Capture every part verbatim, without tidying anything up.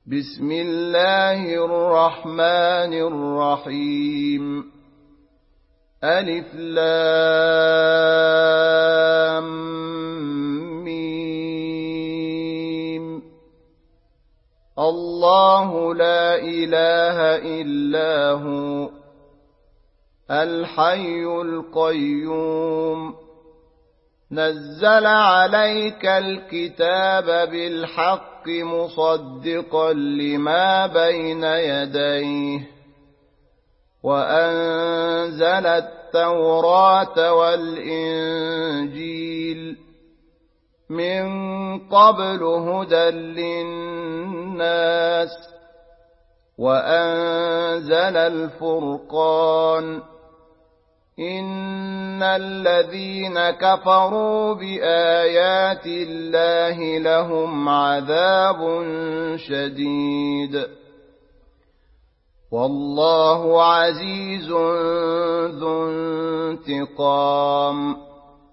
بسم الله الرحمن الرحيم. ألف لام ميم. الله لا إله إلا هو الحي القيوم. نزل عليك الكتاب بالحق مصدقا لما بين يديه وأنزل التوراة والإنجيل من قبل هدى للناس وأنزل الفرقان. إن الذين كفروا بآيات الله لهم عذاب شديد والله عزيز ذو انتقام.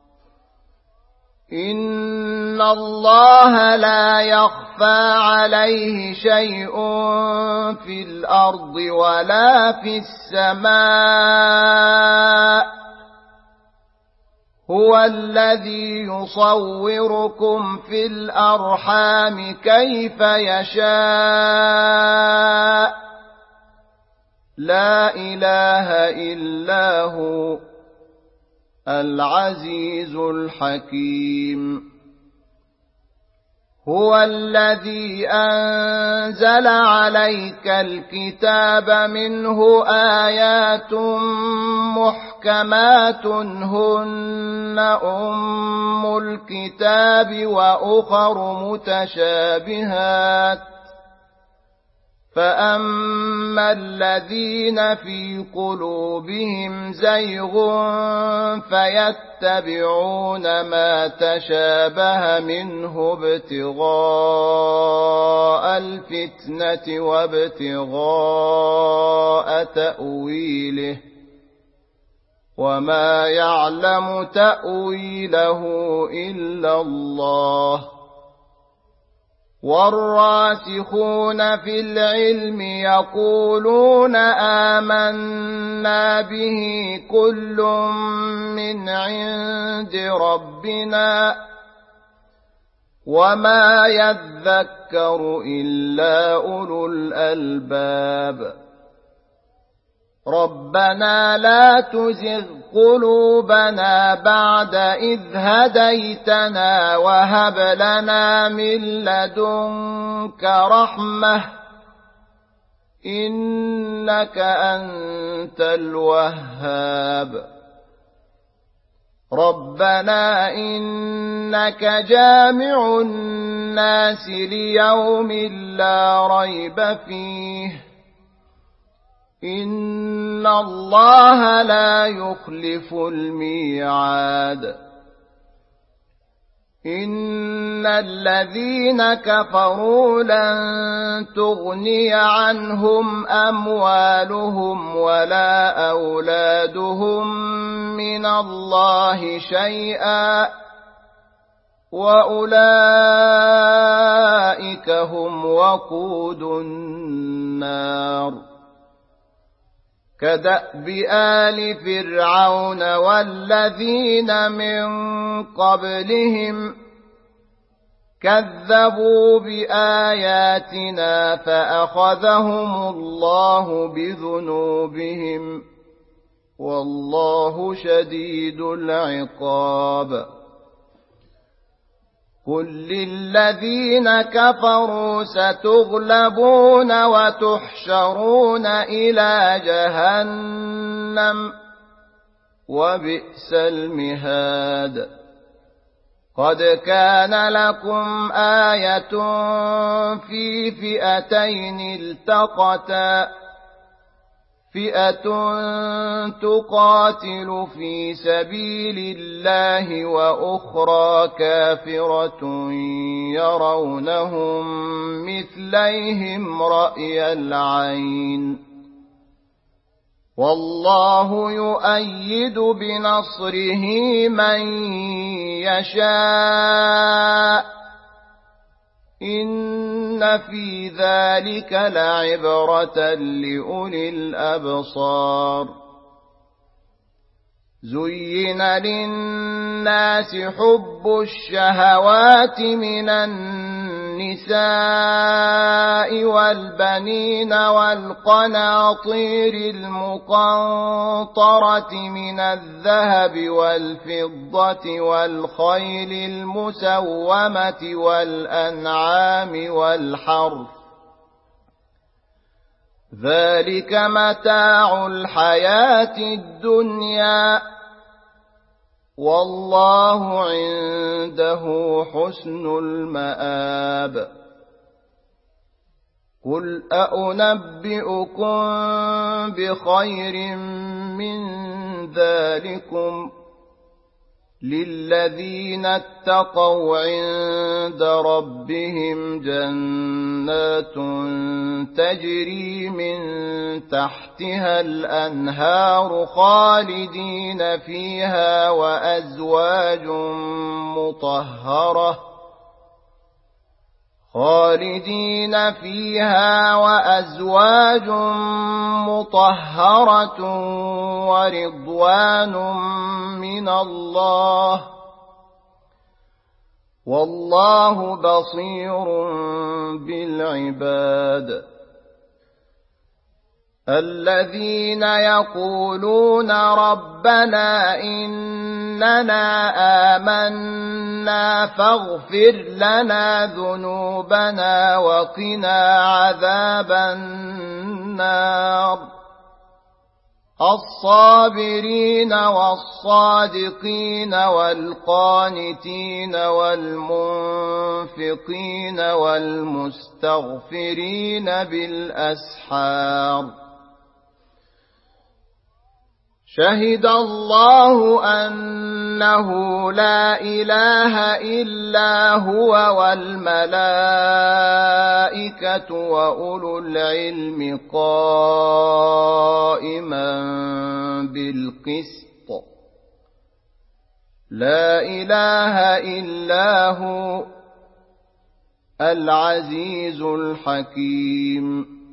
إن الله لا يخفى عليه شيء في الأرض ولا في السماء. هو الذي يصوركم في الأرحام كيف يشاء. لا إله إلا هو العزيز الحكيم. هو الذي أنزل عليك الكتاب منه آيات محكمات هن أم الكتاب وأخر متشابهات. فأما الذين في قلوبهم زيغ فيتبعون ما تشابه منه ابتغاء الفتنة وابتغاء تأويله وما يعلم تأويله إلا الله. والراسخون في العلم يقولون آمنا به كل من عند ربنا وما يذكر إلا أولو الألباب. ربنا لا تزغ قلوبنا بعد إذ هديتنا وهب لنا من لدنك رحمة إنك أنت الوهاب. ربنا إنك جامع الناس ليوم لا ريب فيه إن الله لا يخلف الميعاد. إن الذين كفروا لن تغني عنهم أموالهم ولا أولادهم من الله شيئا وأولئك هم وقود النار. كدأب آل فرعون والذين من قبلهم كذبوا بآياتنا فأخذهم الله بذنوبهم والله شديد العقاب. قل للذين كفروا ستغلبون وتحشرون إلى جهنم وبئس المهاد. قد كان لكم آية في فئتين التقتا فئة تقاتل في سبيل الله وأخرى كافرة يرونهم مثليهم رأي العين والله يؤيد بنصره من يشاء إن إن في ذلك لعبرة لأولي الأبصار زين للناس حب الشهوات من النساء والبنين والقناطير المقنطرة من الذهب والفضة والخيل المسومة والأنعام والحرث ذلك متاع الحياة الدنيا والله عنده حسن المآب قل أأنبئكم بخير من ذلكم للذين اتقوا عند ربهم جنات تجري من تحتها الأنهار خالدين فيها وأزواج مطهرة خالدين فيها وأزواج مطهرة ورضوان من الله والله بصير بالعباد الذين يقولون ربنا إننا آمنا فاغفر لنا ذنوبنا وقنا عذاب النار الصابرين والصادقين والقانتين والمنفقين والمستغفرين بالأسحار شهد الله أنه لا إله إلا هو والملائكة وأولو العلم قائما بالقسط لا إله إلا هو العزيز الحكيم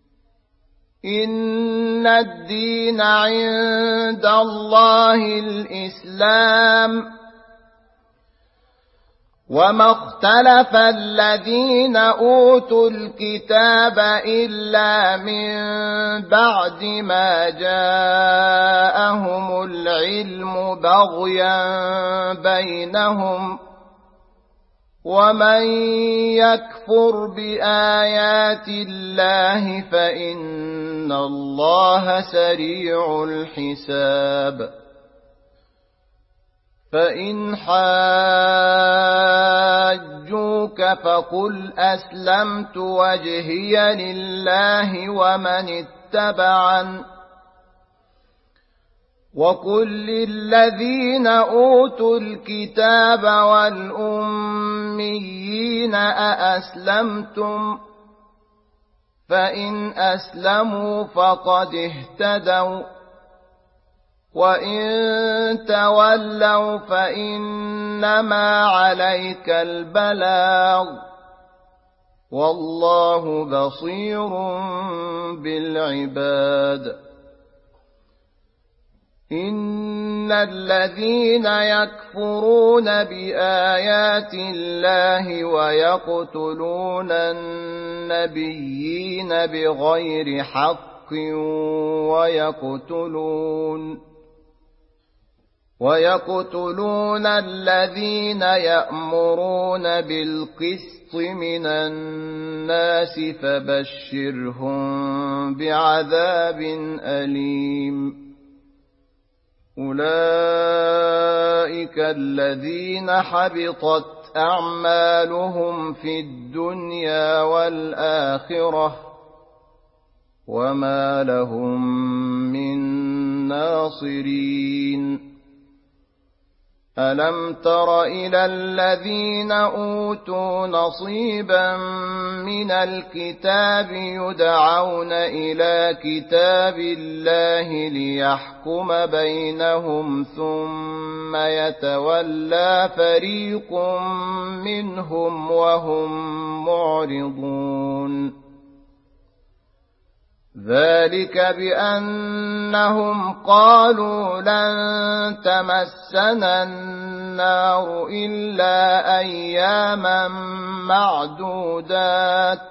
إن الدين عند الله الإسلام وما اختلف الذين أوتوا الكتاب إلا من بعد ما جاءهم العلم بغيا بينهم ومن يكفر بآيات الله فإن الله سريع الحساب فإن حاجوك فقل أسلمت وجهي لله ومن اتبعن وقل للذين أوتوا الكتاب والأميين أأسلمتم فإن أسلموا فقد اهتدوا وإن تولوا فإنما عليك البلاغ والله بصير بالعباد إن الذين يكفرون بآيات الله ويقتلون النبيين بغير حق ويقتلون ويقتلون الذين يأمرون بالقسط من الناس فبشرهم بعذاب أليم أولئك الذين حبطت أعمالهم في الدنيا والآخرة وما لهم من ناصرين ألم تر إلى الذين أوتوا نصيبا من الكتاب يدعون إلى كتاب الله ليحكم بينهم ثم يتولى فريق منهم وهم معرضون ذلك بأنهم قالوا لن تمسنا النار إلا أياما معدودات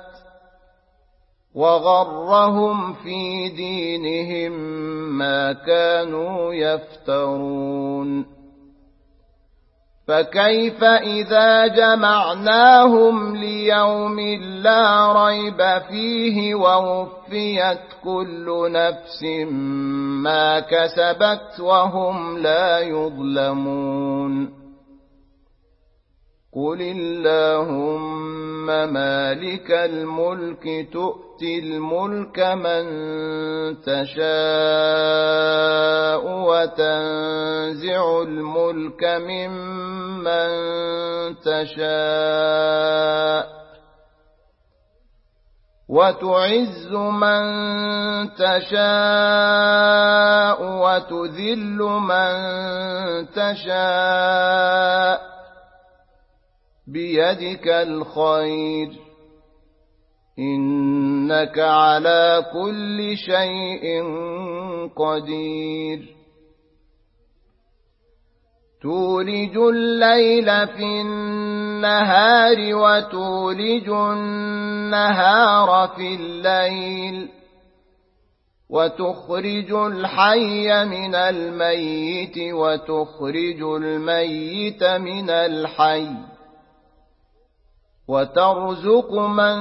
وغرهم في دينهم ما كانوا يفترون فكيف إذا جمعناهم ليوم لا ريب فيه ووفيت كل نفس ما كسبت وهم لا يظلمون قل اللهم مالك الملك تؤتي الملك من تشاء وتنزع الملك ممن تشاء وتعز من تشاء وتذل من تشاء بيدك الخير إنك على كل شيء قدير تولج الليل في النهار وتولج النهار في الليل وتخرج الحي من الميت وتخرج الميت من الحي وترزق من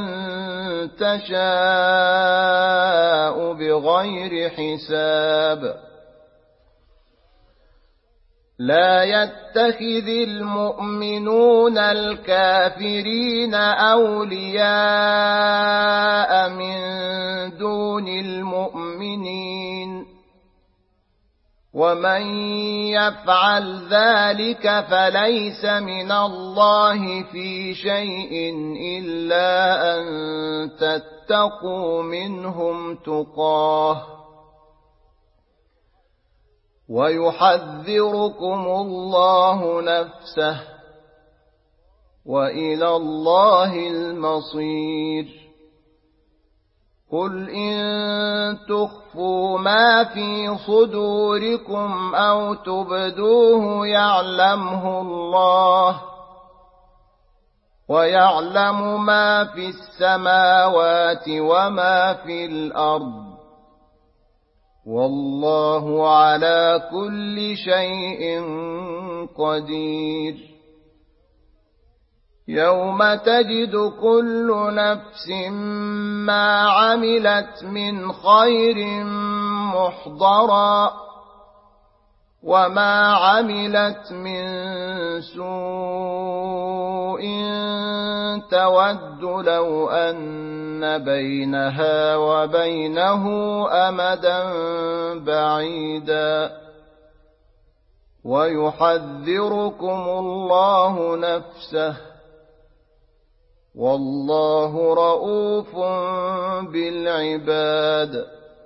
تشاء بغير حساب لا يتخذ المؤمنون الكافرين أولياء من دون المؤمنين ومن يفعل ذلك فليس من الله في شيء إلا أن تتقوا منهم تقاه ويحذركم الله نفسه وإلى الله المصير قل إن تخفوا ما في صدوركم أو تبدوه يعلمه الله ويعلم ما في السماوات وما في الأرض والله على كل شيء قدير يوم تجد كل نفس ما عملت من خير محضرا وما عملت من سوء تود لو أن بينها وبينه أمدا بعيدا ويحذركم الله نفسه والله رؤوف بالعباد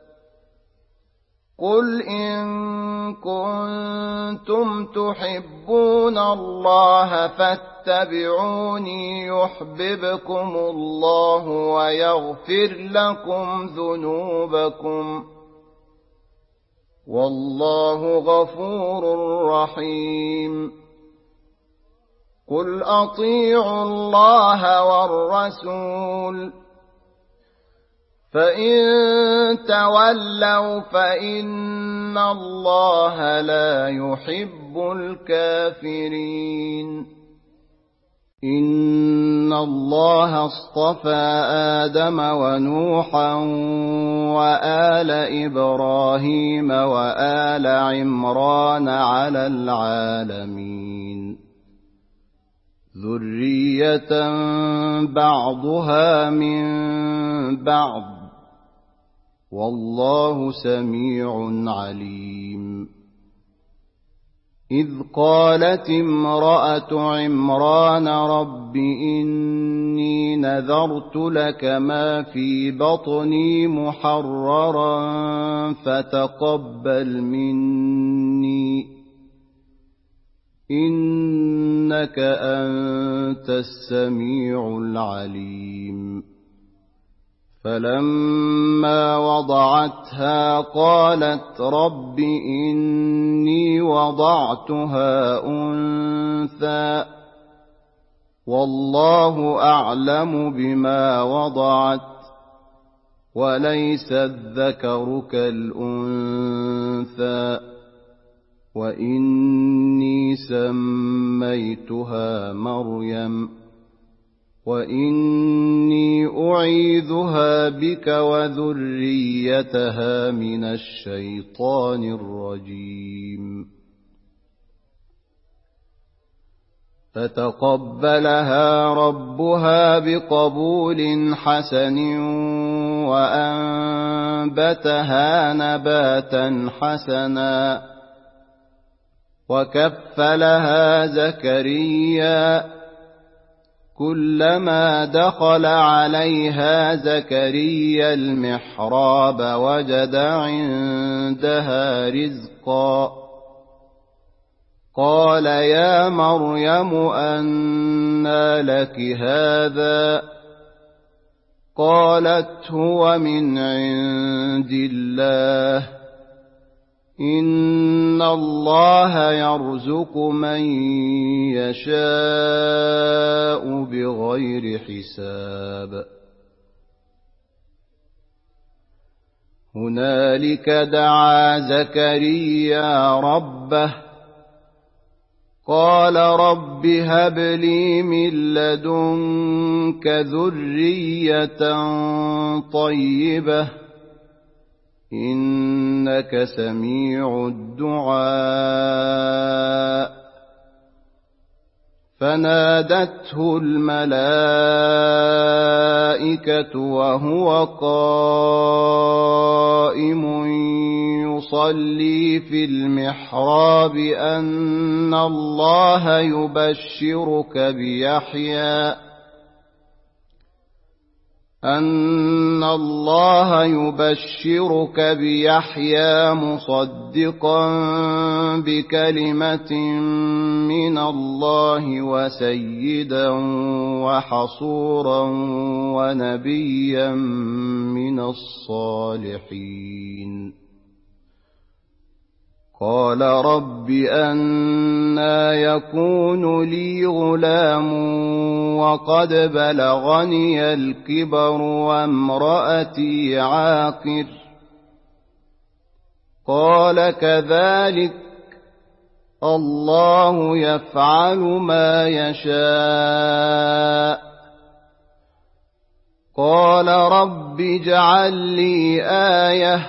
قل إن كنتم تحبون الله فاتبعوني يحببكم الله ويغفر لكم ذنوبكم والله غفور رحيم قل أطيعوا الله والرسول فإن تولوا فإن الله لا يحب الكافرين إن الله اصطفى آدم ونوحا وآل إبراهيم وآل عمران على العالمين ذرية بعضها من بعض والله سميع عليم إذ قالت امرأة عمران رب إني نذرت لك ما في بطني محررا فتقبل مني إنك أنت السميع العليم فلما وضعتها قالت رب إني وضعتها أنثى والله أعلم بما وضعت وليس الذكر كالأنثى وإني سميتها مريم وإني أعيذها بك وذريتها من الشيطان الرجيم فتقبلها ربها بقبول حسن وأنبتها نباتا حسنا وكفلها زكريا كلما دخل عليها زكريا المحراب وجد عندها رزقا قال يا مريم أنى لك هذا قالت هو من عند الله إن الله يرزق من يشاء بغير حساب هنالك دعا زكريا ربه قال رب هب لي من لدنك ذرية طيبة إنك سميع الدعاء فنادته الملائكة وهو قائم يصلي في المحراب أن الله يبشرك بيحيى أن الله يبشرك بيحيى مصدقا بكلمة من الله وسيدا وحصورا ونبيا من الصالحين قال رب أنى يكون لي غلام وقد بلغني الكبر وامرأتي عاقر قال كذلك الله يفعل ما يشاء قال رب اجعل لي آية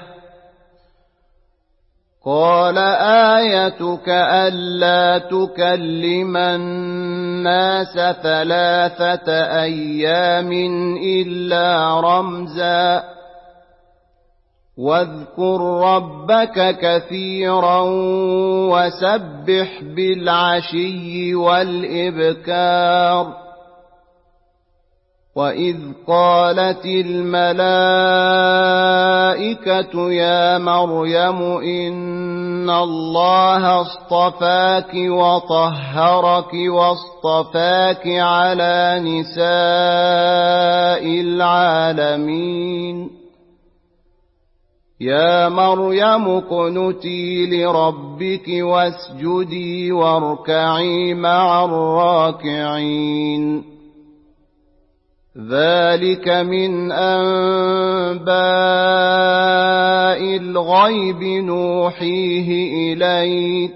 قال آيتك ألا تكلم الناس ثلاثة أيام إلا رمزا واذكر ربك كثيرا وسبح بالعشي والإبكار وإذ قالت الملائكة يا مريم إن الله اصطفاك وطهرك واصطفاك على نساء العالمين يا مريم اقنتي لربك واسجدي واركعي مع الراكعين ذلك من أنباء الغيب نوحيه إليك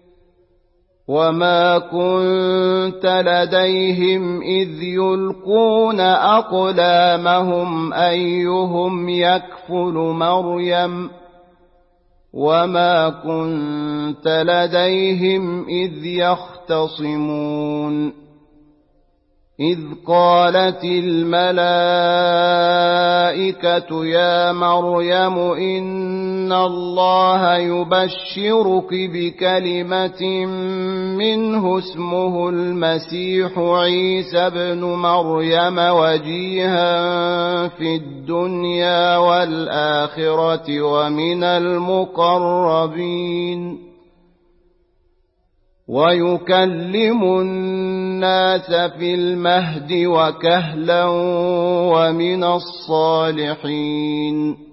وما كنت لديهم إذ يلقون أقلامهم أيهم يكفل مريم وما كنت لديهم إذ يختصمون إذ قالت الملائكة يا مريم إن إن الله يبشرك بكلمة منه اسمه المسيح عيسى ابن مريم وجيها في الدنيا والآخرة ومن المقربين ويكلم الناس في المهد وكهلا ومن الصالحين.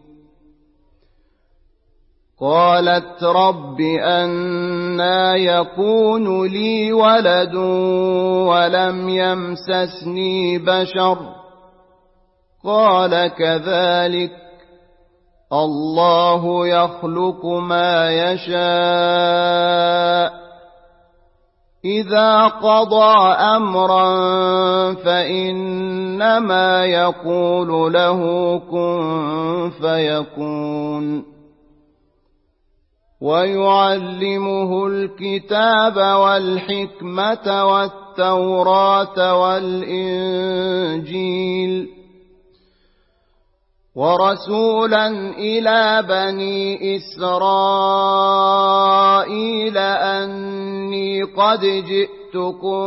قالت رب أنى يكون لي ولد ولم يمسسني بشر قال كذلك الله يخلق ما يشاء إذا قضى أمرا فإنما يقول له كن فيكون. ويعلمه الكتاب والحكمة والتوراة والإنجيل ورسولا إلى بني إسرائيل أني قد جئتكم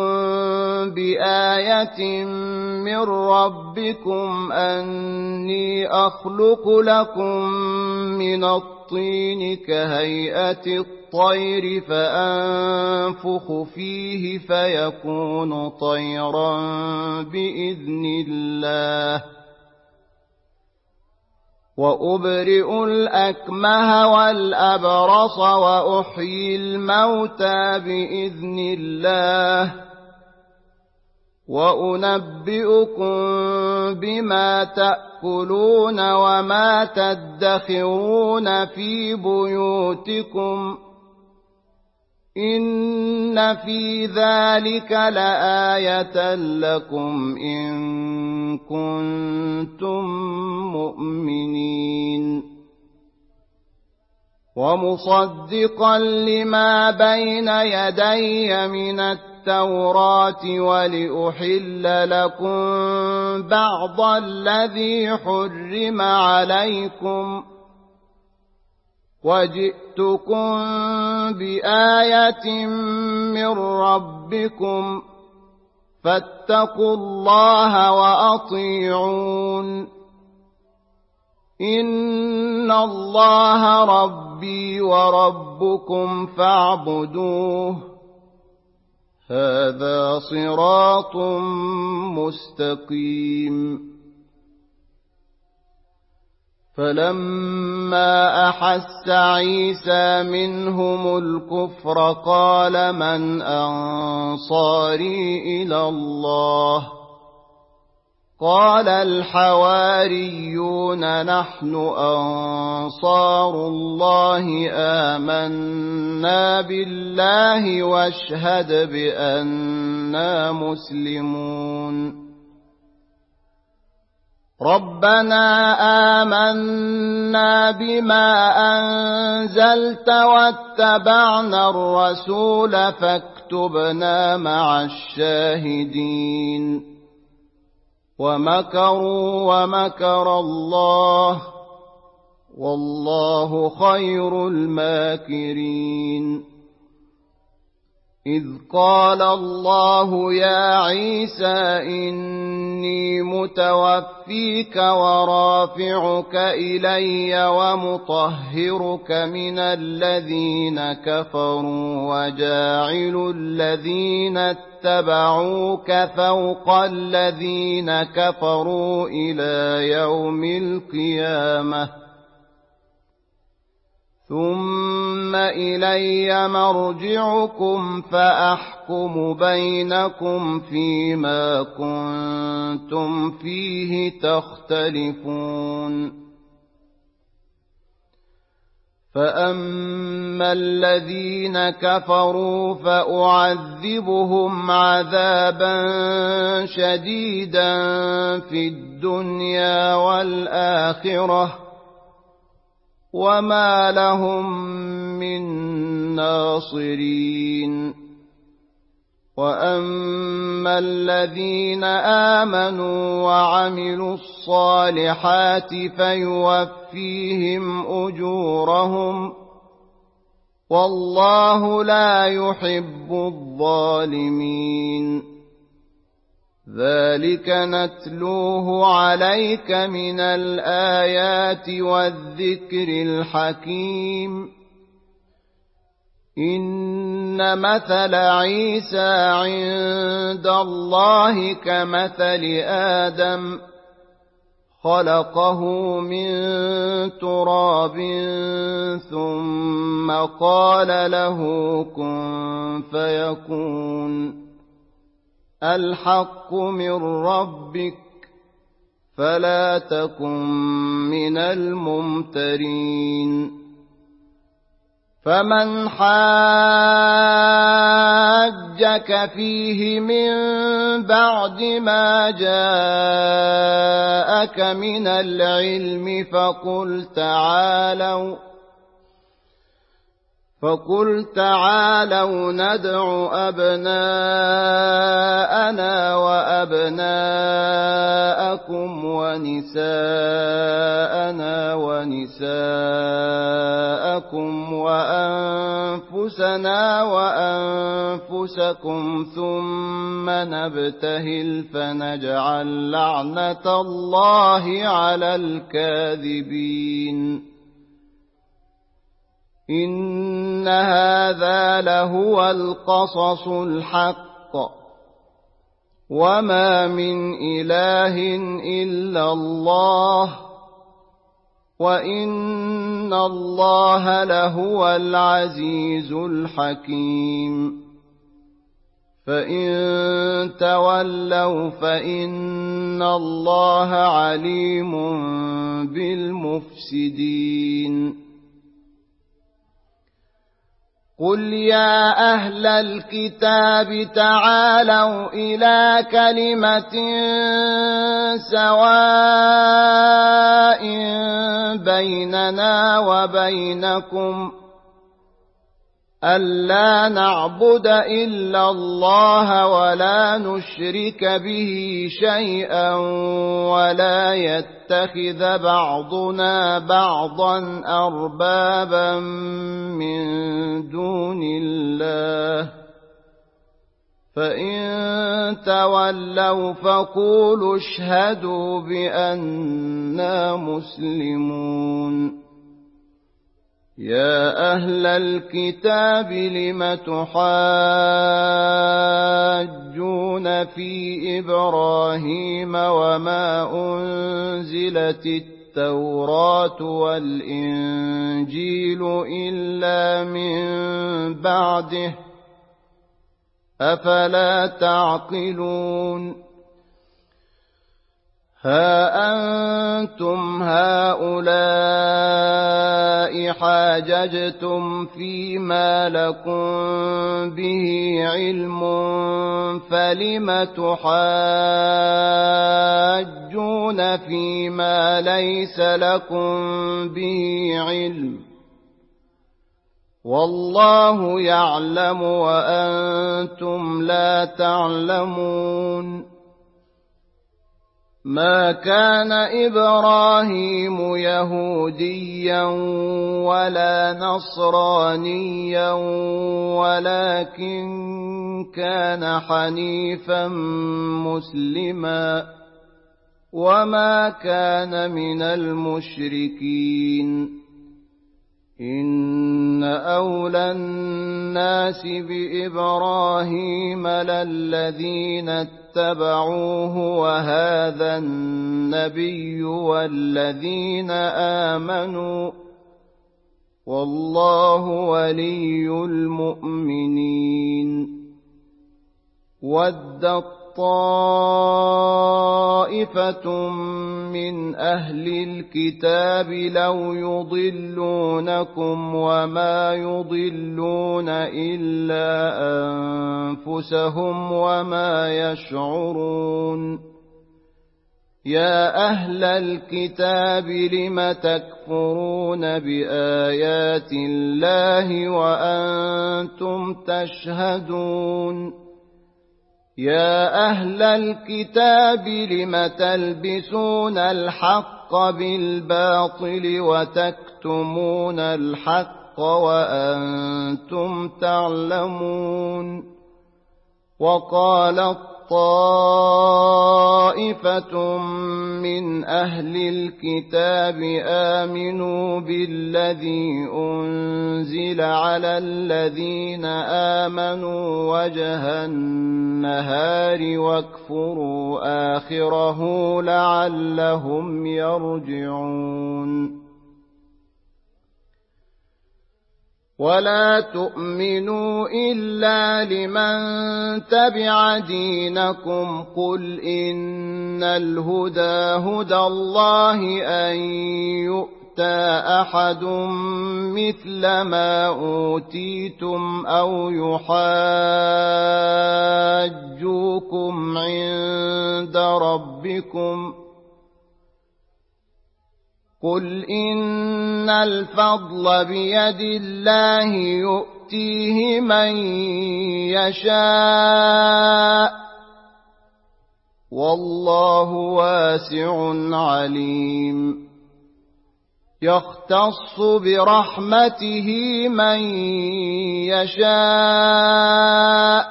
بآية من ربكم أني أخلق لكم من الطين كهيئة الطير فأنفخ فيه فيكون طيرا بإذن الله وأبرئ الأكمه والأبرص وأحيي الموتى بإذن الله وأنبئكم بما تأكلون وما تدخرون في بيوتكم إن في ذلك لآية لكم إن كنتم مؤمنين. ومصدقا لما بين يدي من التوراة ولأحل لكم بعض الذي حرم عليكم وجئتكم بآية من ربكم فاتقوا الله وأطيعون إن الله ربي وربكم فاعبدوه هذا صراط مستقيم. فلما أحس عيسى منهم الكفر قال من أنصاري إلى الله قال الحواريون نحن أنصار الله آمنا بالله واشهد بأننا مسلمون. ربنا آمنا بما أنزلت واتبعنا الرسول فاكتبنا مع الشاهدين. ومكروا ومكر الله والله خير الماكرين. إذ قال الله يا عيسى إني متوفيك ورافعك إلي ومطهرك من الذين كفروا وجاعل الذين اتبعوك فوق الذين كفروا إلى يوم القيامة ثم إلي مرجعكم فأحكم بينكم فيما كنتم فيه تختلفون. فأما الذين كفروا فأعذبهم عذابا شديدا في الدنيا والآخرة وما لهم من ناصرين. وأما الذين آمنوا وعملوا الصالحات فيوفيهم أجورهم والله لا يحب الظالمين. ذلك نتلوه عليك من الآيات والذكر الحكيم. إن مثل عيسى عند الله كمثل آدم خلقه من تراب ثم قال له كن فيكون. الحق من ربك فلا تكن من الممترين. فمن حاجك فيه من بعد ما جاءك من العلم فقل تعالوا فقل تعالوا ندع أبناءنا وأبناءكم ونساءنا ونساءكم وأنفسنا وأنفسكم ثم نبتهل فنجعل لعنة الله على الكاذبين. إن هذا لهو القصص الحق وما من إله إلا الله وإن الله لهو العزيز الحكيم. فإن تولوا فإن الله عليم بالمفسدين. قل يا أهل الكتاب تعالوا إلى كلمة سواء بيننا وبينكم ألا نعبد إلا الله ولا نشرك به شيئا ولا يتخذ بعضنا بعضا أربابا من دون الله. فإن تولوا فقولوا اشهدوا بأننا مسلمون. يا أهل الكتاب لم تحاجون في إبراهيم وما أنزلت التوراة والإنجيل إلا من بعده أفلا تعقلون. ها أنتم هؤلاء حاججتم فيما لكم به علم فلم تحاجون فيما ليس لكم به علم والله يعلم وأنتم لا تعلمون. ما كان إبراهيم يهوديا ولا نصرانيا ولكن كان حنيفا مسلما وما كان من المشركين. إن أولى الناس بإبراهيم للذين اتبعوه وهذا النبي والذين آمنوا والله ولي المؤمنين. ود طائفة من أهل الكتاب لو يضلونكم وما يضلون إلا أنفسهم وما يشعرون. يا أهل الكتاب لم تكفرون بآيات الله وأنتم تشهدون. يا أهل الكتاب لم تلبسون الحق بالباطل وتكتمون الحق وأنتم تعلمون. وقالت طائفة من أهل الكتاب آمنوا بالذي أنزل على الذين آمنوا وجه النهار واكفروا آخره لعلهم يرجعون. ولا تؤمنوا إلا لمن تبع دينكم قل إن الهدى هدى الله أن يؤتى أحد مثل ما أوتيتم أو يحاجوكم عند ربكم قل إن الفضل بيد الله يؤتيه من يشاء والله واسع عليم. يختص برحمته من يشاء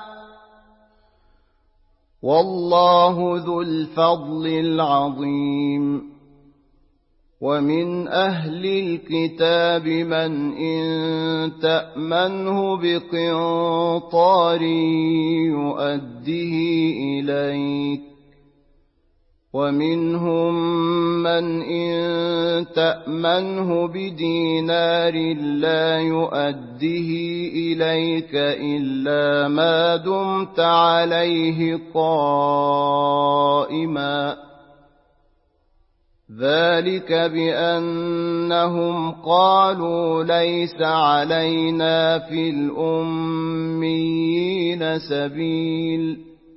والله ذو الفضل العظيم. ومن أهل الكتاب من إن تأمنه بقنطار يؤديه إليك ومنهم من إن تأمنه بدينار لا يؤديه إليك إلا ما دمت عليه قائما ذلك بأنهم قالوا ليس علينا في الأميين سبيل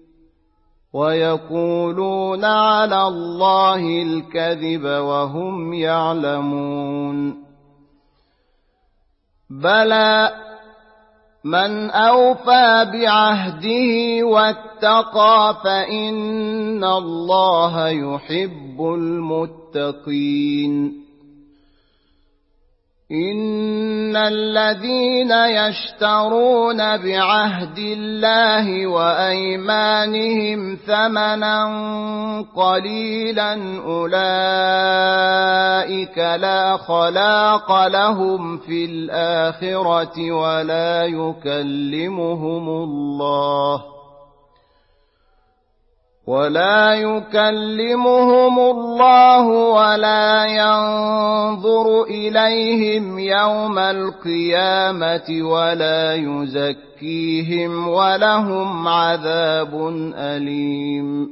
ويقولون على الله الكذب وهم يعلمون. بلى من أوفى بعهده واتقى فإن الله يحب المتقين. إن الذين يشترون بعهد الله وأيمانهم ثمنا قليلا أولئك لا خلاق لهم في الآخرة ولا يكلمهم الله ولا يكلمهم الله ولا ينظر إليهم يوم القيامة ولا يزكيهم ولهم عذاب أليم.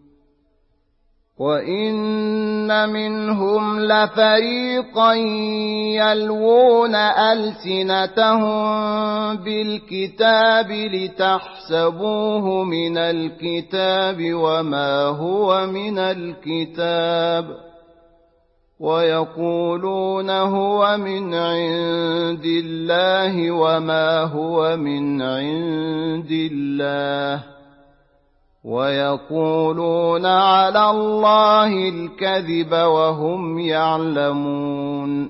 وإن منهم لفريقا يلوون ألسنتهم بالكتاب لتحسبوه من الكتاب وما هو من الكتاب ويقولون هو من عند الله وما هو من عند الله ويقولون على الله الكذب وهم يعلمون.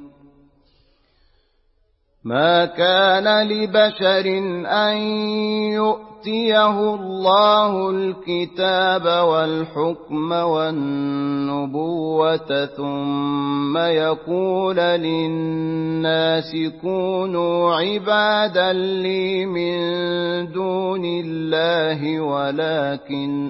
ما كان لبشر أن يؤتيه الله الكتاب والحكم والنبوة ثم يقول للناس كونوا عبادا لي من دون الله ولكن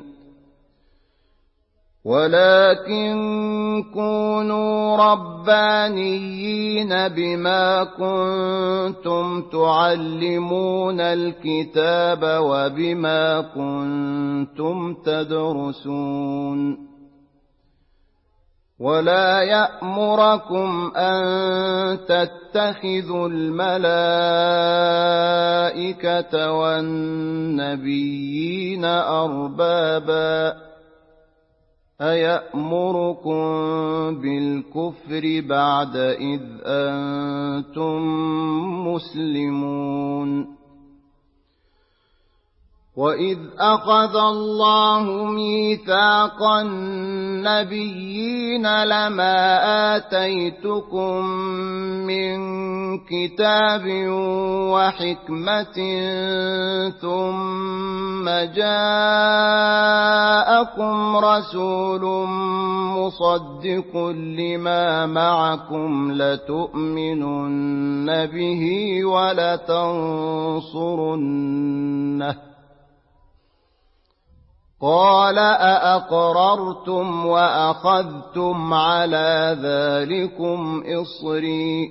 ولكن كونوا ربانيين بما كنتم تعلمون الكتاب وبما كنتم تدرسون. ولا يأمركم أن تتخذوا الملائكة والنبيين أربابا أيأمركم بالكفر بعد إذ أنتم مسلمون. وَإِذْ أَخَذَ اللَّهُ مِيثَاقَ النَّبِيِّينَ لَمَا آتَيْتُكُم مِّن كِتَابٍ وَحِكْمَةٍ ثُمَّ جَاءَكُمْ رَسُولٌ مُّصَدِّقٌ لِّمَا مَعَكُمْ لَتُؤْمِنُنَّ بِهِ وَلَتَنصُرُنَّهُ قَالَ أَأَقْرَرْتُمْ وَأَخَذْتُمْ عَلَى ذَلِكُمْ إِصْرِي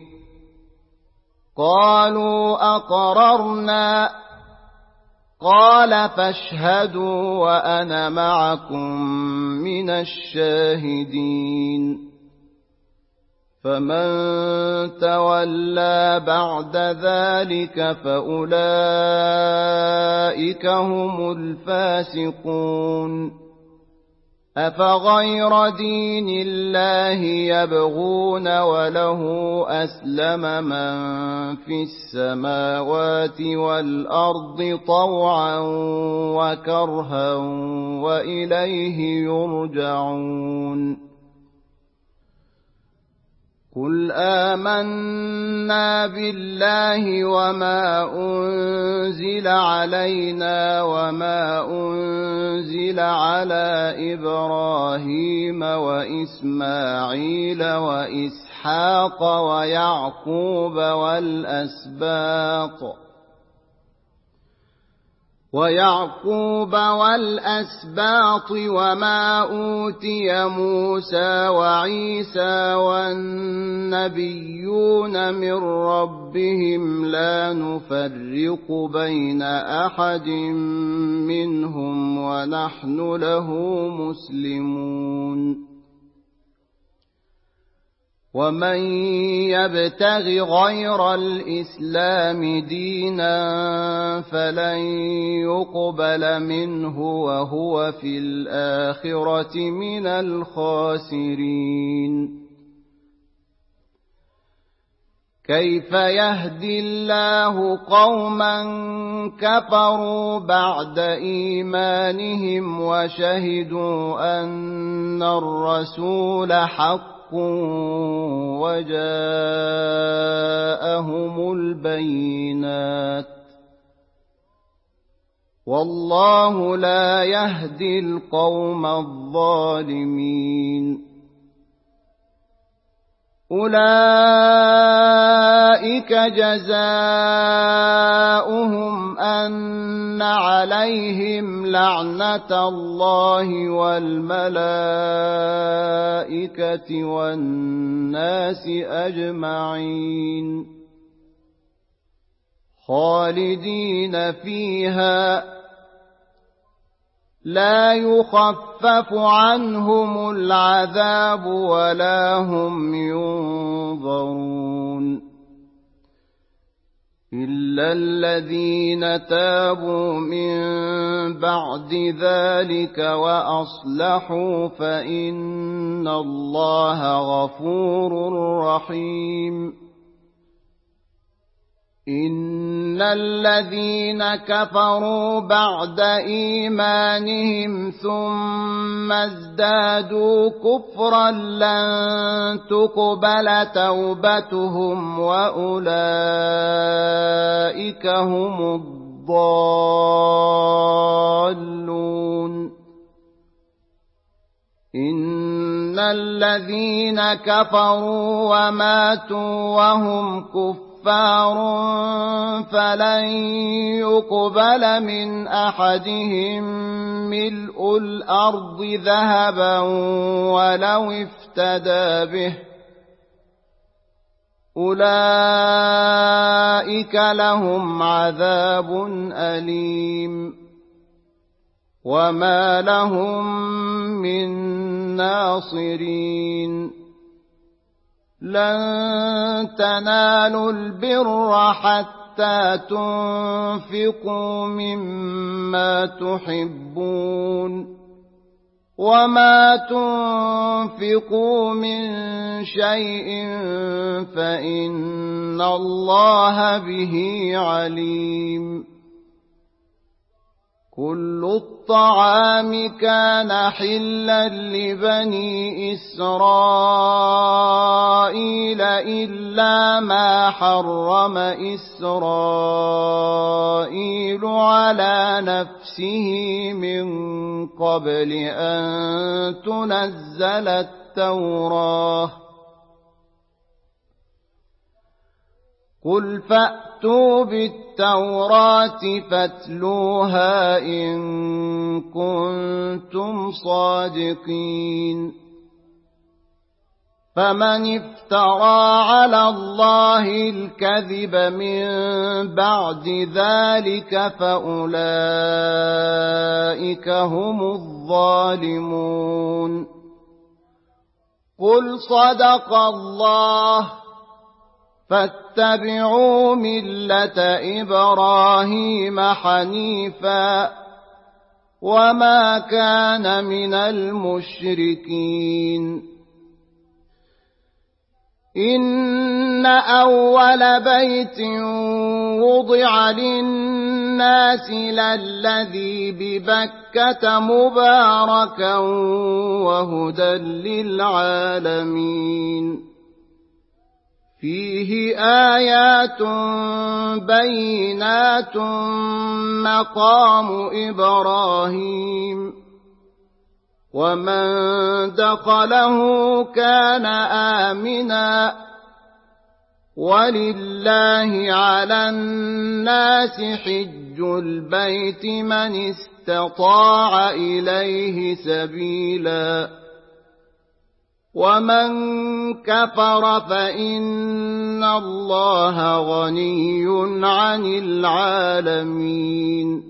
قَالُوا أَقْرَرْنَا قَالَ فَاشْهَدُوا وَأَنَا مَعَكُمْ مِنَ الشَّاهِدِينَ فَمَن تَوَلَّىٰ بَعْدَ ذَٰلِكَ فَأُولَٰئِكَ هُمُ الْفَاسِقُونَ أَفَغَيْرَ دِينِ اللَّهِ يَبْغُونَ وَلَهُ أَسْلَمَ مَن فِي السَّمَاوَاتِ وَالْأَرْضِ طَوْعًا وَكَرْهًا وَإِلَيْهِ يُرْجَعُونَ قُلْ آمَنَّا بِاللَّهِ وَمَا أُنزِلَ عَلَيْنَا وَمَا أُنزِلَ عَلَىٰ إِبْرَاهِيمَ وَإِسْمَاعِيلَ وَإِسْحَاقَ وَيَعْقُوبَ وَالْأَسْبَاطِ وَيَعْقُوبَ وَالْأَسْبَاطِ وَمَا أُوتِيَ مُوسَىٰ وَعِيسَىٰ وَالنَّبِيُّونَ مِن رَّبِّهِمْ لَا نُفَرِّقُ بَيْنَ أَحَدٍ مِّنْهُمْ وَنَحْنُ لَهُ مُسْلِمُونَ وَمَن يَبْتَغِ غَيْرَ الْإِسْلَامِ دِينًا فَلَن يُقْبَلَ مِنْهُ وَهُوَ فِي الْآخِرَةِ مِنَ الْخَاسِرِينَ كَيْفَ يَهْدِي اللَّهُ قَوْمًا كَفَرُوا بَعْدَ إِيمَانِهِمْ وَشَهِدُوا أَنَّ الرَّسُولَ حَقٌّ وَجَاءَهُمُ الْبَيِّنَاتُ وَاللَّهُ لَا يَهْدِي الْقَوْمَ الظَّالِمِينَ أُولَئِكَ جَزَاؤُهُمْ أَنَّ عَلَيْهِمْ لَعْنَةَ اللَّهِ وَالْمَلَائِكَةِ وَالنَّاسِ أَجْمَعِينَ خَالِدِينَ فِيهَا لَا يُخَفَّفُ عَنْهُمُ الْعَذَابُ وَلَا هُمْ يُنظَرُونَ إِلَّا الَّذِينَ تَابُوا مِن بَعْدِ ذَلِكَ وَأَصْلَحُوا فَإِنَّ اللَّهَ غَفُورٌ رَّحِيمٌ إِنَّ الَّذِينَ كَفَرُوا بَعْدَ إِيمَانِهِمْ ثُمَّ ازْدَادُوا كُفْرًا لَّن تُقْبَلَ تَوْبَتُهُمْ وَأُولَٰئِكَ هُمُ الضَّالُّونَ إِنَّ الَّذِينَ كَفَرُوا وَمَاتُوا وَهُمْ كُفَّارٌ فَلَن يُقْبَلَ مِنْ أَحَدِهِم مِّلْءُ الْأَرْضِ ذَهَبًا وَلَوِ افْتَدَىٰ بِهِ أُولَٰئِكَ لَهُمْ عَذَابٌ أَلِيمٌ وَمَا لَهُم مِّن نَّاصِرِينَ لَن تَنَالُوا الْبِرَّ حَتَّىٰ تُنفِقُوا مِمَّا تُحِبُّونَ وَمَا تُنفِقُوا مِن شَيْءٍ فَإِنَّ اللَّهَ بِهِ عَلِيمٌ كل الطعام كان حلا لبني إسرائيل إلا ما حرم إسرائيل على نفسه من قبل أن تنزل التوراة قل فأتوا بالتوراة فاتلوها إن كنتم صادقين فمن افترى على الله الكذب من بعد ذلك فأولئك هم الظالمون قل صدق الله فاتبعوا ملة إبراهيم حنيفا وما كان من المشركين إن أول بيت وضع للناس للذي ببكة مباركا وهدى للعالمين فيه آيات بينات مقام إبراهيم ومن دخله كان آمنا ولله على الناس حج البيت من استطاع إليه سبيلا ومن كفر فإن الله غني عن العالمين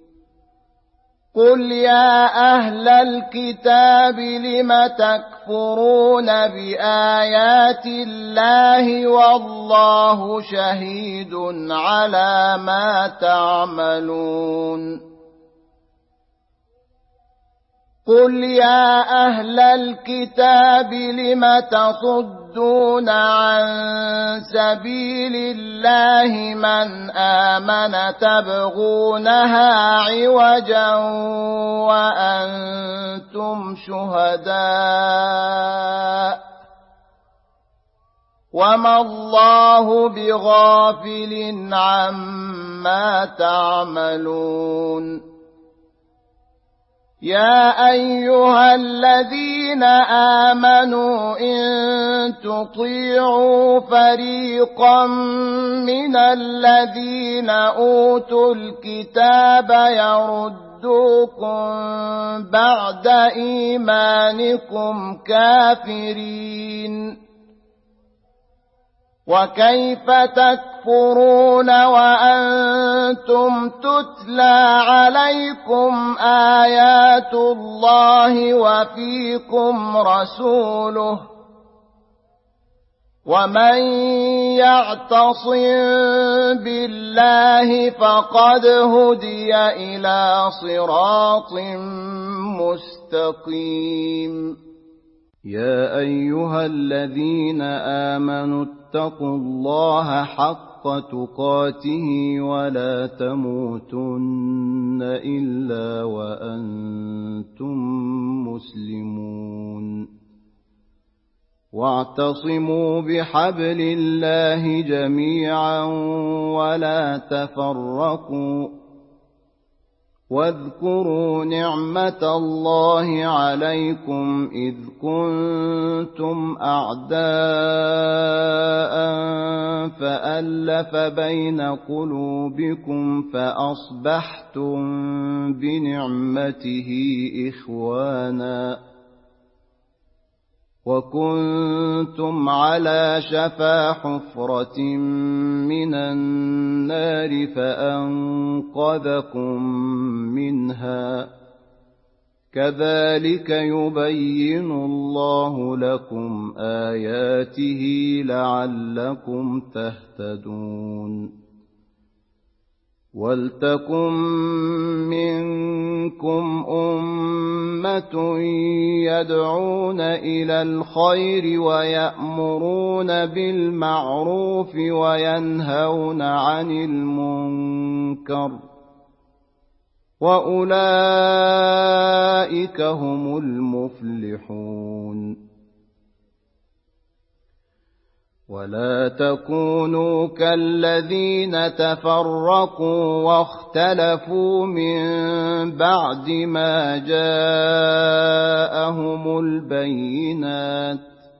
قل يا أهل الكتاب لم تكفرون بآيات الله والله شهيد على ما تعملون قل يا أهل الكتاب لم تصدون عن سبيل الله من آمن تبغونها عوجا وأنتم شهداء وما الله بغافل عما تعملون يا أيها الذين آمنوا إن تطيعوا فريقا من الذين أوتوا الكتاب يردوكم بعد إيمانكم كافرين وكيف تكفرون وأنتم تتلى عليكم آيات الله وفيكم رسوله ومن يعتصم بالله فقد هدي إلى صراط مستقيم يا أيها الذين آمنوا اتقوا الله حق تقاته ولا تموتن إلا وأنتم مسلمون واعتصموا بحبل الله جميعا ولا تفرقوا واذكروا نعمة الله عليكم إذ كنتم أعداء فألف بين قلوبكم فأصبحتم بنعمته إخوانا وكنتم على شفا حفرة من النار فأنقذكم منها كذلك يبين الله لكم آياته لعلكم تهتدون ولتكن منكم أمة يدعون إلى الخير ويأمرون بالمعروف وينهون عن المنكر وأولئك هم المفلحون. ولا تكونوا كالذين تفرقوا واختلفوا من بعد ما جاءهم البينات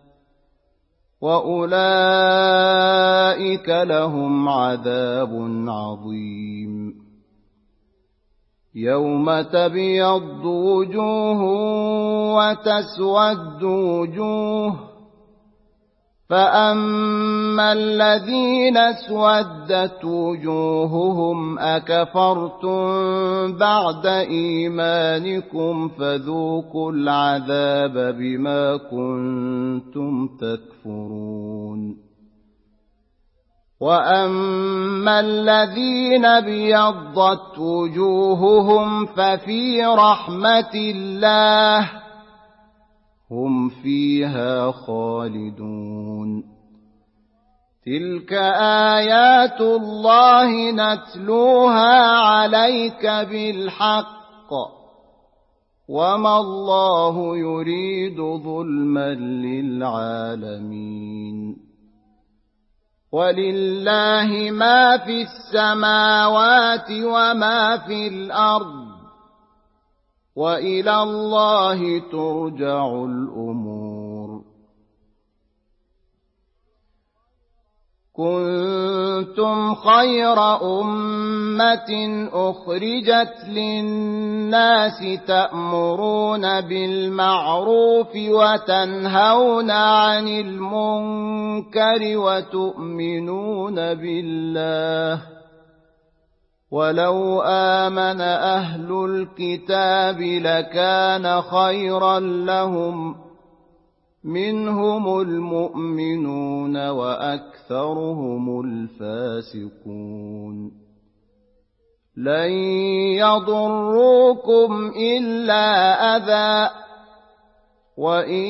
وأولئك لهم عذاب عظيم. يوم تبيض وجوه وتسود وجوه، فأما الذين اسودت وجوههم أكفرتم بعد إيمانكم فذوقوا العذاب بما كنتم تكفرون. وأما الذين ابيضت وجوههم ففي رحمة الله هم فيها خالدون. تلك آيات الله نتلوها عليك بالحق، وما الله يريد ظلما للعالمين. ولله ما في السماوات وما في الأرض، وإلى الله ترجع الأمور. كنتم خير أمة أخرجت للناس تأمرون بالمعروف وتنهون عن المنكر وتؤمنون بالله. ولو آمن أهل الكتاب لكان خيرا لهم، منهم المؤمنون وأكثرهم الفاسقون. لن يضروكم إلا أذى، وإن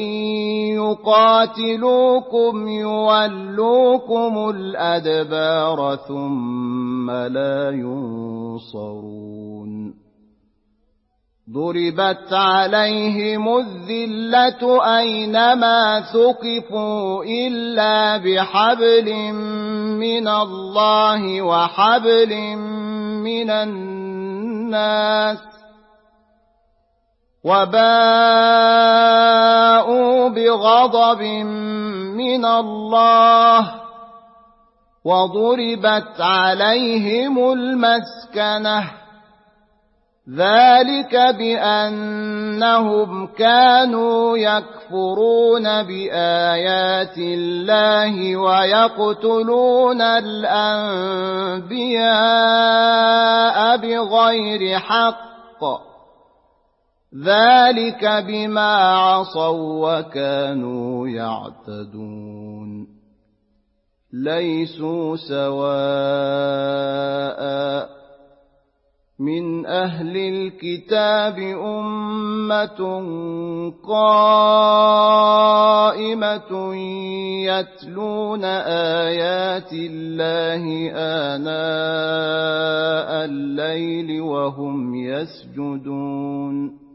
يقاتلوكم يولوكم الأدبار ثم لا ينصرون. ضربت عليهم الذلة أينما ثقفوا إلا بحبل من الله وحبل من الناس، وباءوا بغضب من الله وضربت عليهم المسكنة، ذلك بأنهم كانوا يكفرون بآيات الله ويقتلون الأنبياء بغير حق، ذلك بما عصوا وكانوا يعتدون. ليسوا سواء من أهل الكتاب أمة قائمة يتلون آيات الله آناء الليل وهم يسجدون،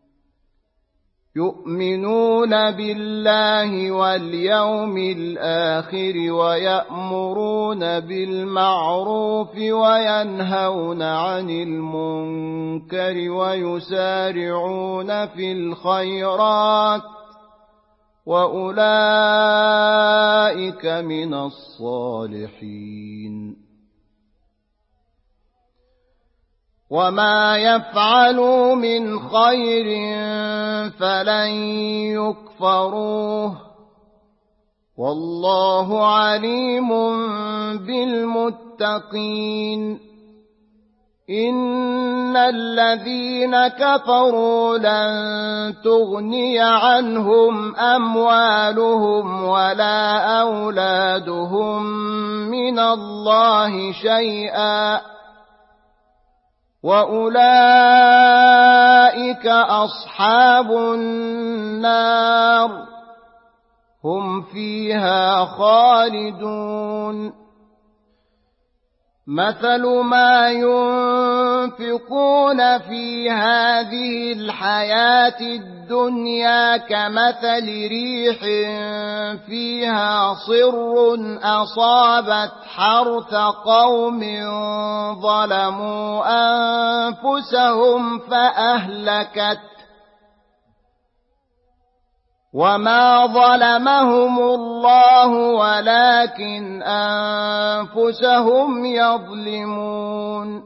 يؤمنون بالله واليوم الآخر ويأمرون بالمعروف وينهون عن المنكر ويسارعون في الخيرات، وأولئك من الصالحين. وما يفعلوا من خير فلن يكفروه، والله عليم بالمتقين. إن الذين كفروا لن تغني عنهم أموالهم ولا أولادهم من الله شيئا، وأولئك أصحاب النار هم فيها خالدون. مثل ما ينفقون في هذه الحياة الدنيا كمثل ريح فيها صر أصابت حرث قوم ظلموا أنفسهم فأهلكت وما ظلمهم الله ولكن أنفسهم يظلمون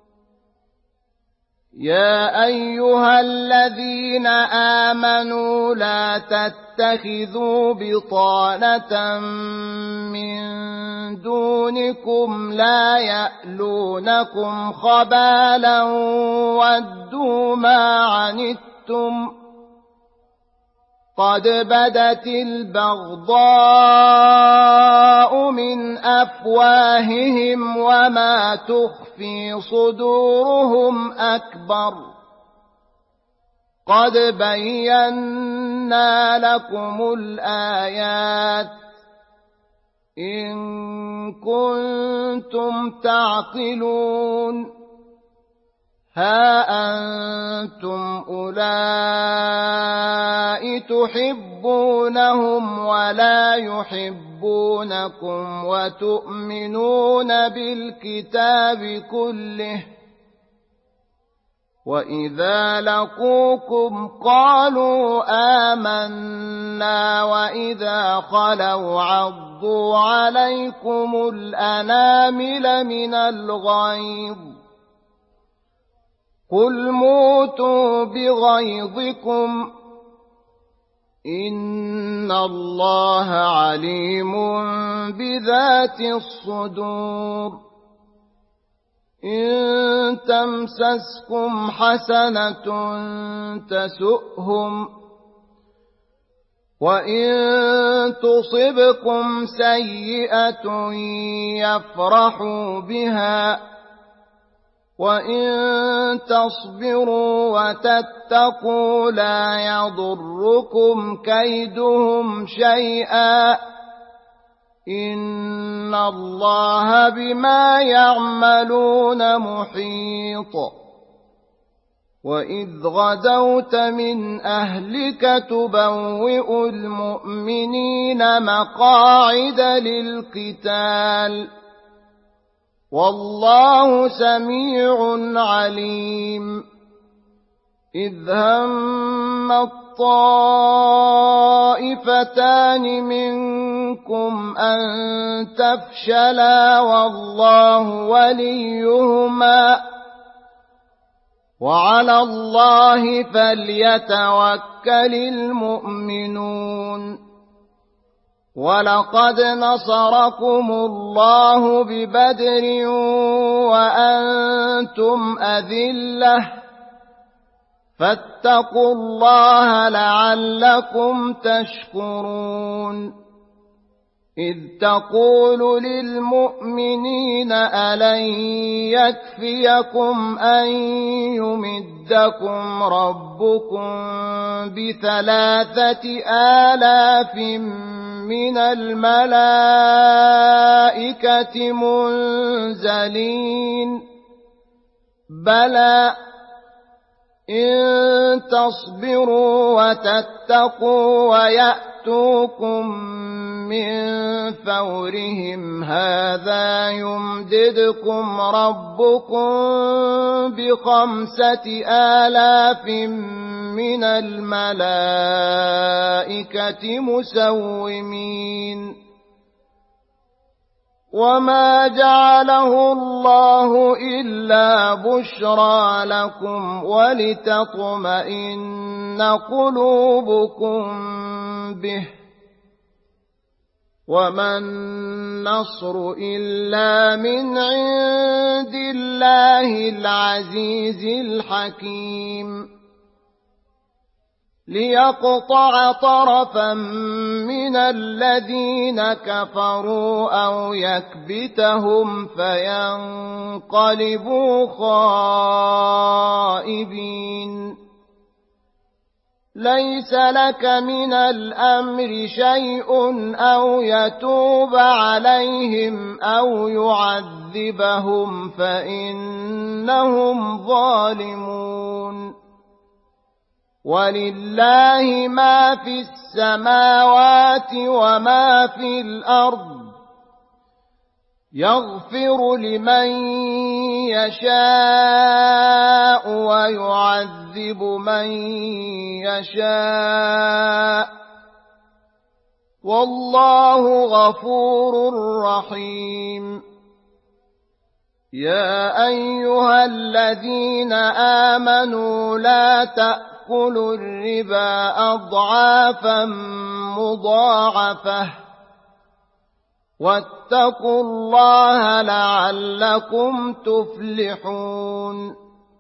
يا أيها الذين آمنوا لا تتخذوا بطانة من دونكم لا يألونكم خبالا ودوا ما عنتم قد بدت البغضاء من أفواههم وما تخفي صدورهم أكبر قد بينا لكم الآيات إن كنتم تعقلون ها أنتم أولئك تحبونهم ولا يحبونكم وتؤمنون بالكتاب كله وإذا لقوكم قالوا آمنا وإذا خلوا عضوا عليكم الأنامل من الغيظ قل موتوا بغيظكم إن الله عليم بذات الصدور إن تمسسكم حسنة تسؤهم وإن تصبكم سيئة يفرحوا بها وإن تصبروا وتتقوا لا يضركم كيدهم شيئا إن الله بما يعملون محيط وإذ غدوت من أهلك تبوئ المؤمنين مقاعد للقتال والله سميع عليم إذ هم الطائفتان منكم أن تفشلا والله وليهما وعلى الله فليتوكل المؤمنون ولقد نصركم الله ببدر وأنتم أذلة فاتقوا الله لعلكم تشكرون إذ تقول للمؤمنين ألن يكفيكم أن يمدكم ربكم بثلاثة آلاف من الملائكة منزلين بلى إن تصبروا وتتقوا ويأتوكم من فورهم هذا يمددكم ربكم بخمسة آلاف من الملائكة مسومين وما جعله الله إلا بشرى لكم ولتطمئن قلوبكم به وما النصر إلا من عند الله العزيز الحكيم ليقطع طرفا من الذين كفروا أو يكبتهم فينقلبوا خائبين ليس لك من الأمر شيء أو يتوب عليهم أو يعذبهم فإنهم ظالمون ولله ما في السماوات وما في الأرض يغفر لمن يشاء ويعذب من يشاء والله غفور رحيم يا أيها الذين آمنوا لا تأكلوا الربا أضعافا مضاعفة واتقوا الله لعلكم تفلحون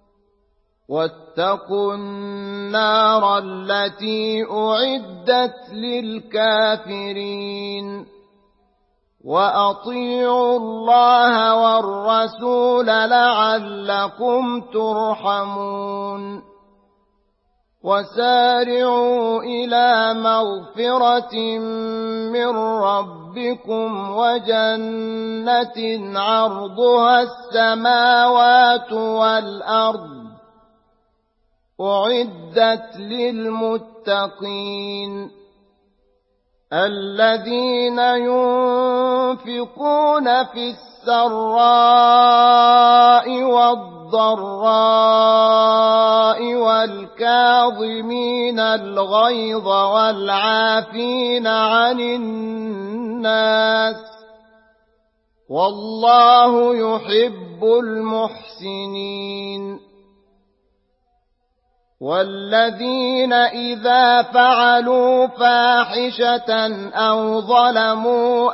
واتقوا النار التي أعدت للكافرين وأطيعوا الله والرسول لعلكم ترحمون وسارعوا إلى مغفرة من ربكم وجنة عرضها السماوات والأرض أعدت للمتقين الذين ينفقون في السراء والضراء والكاظمين الغيظ والعافين عن الناس والله يحب المحسنين والذين إذا فعلوا فاحشة أو ظلموا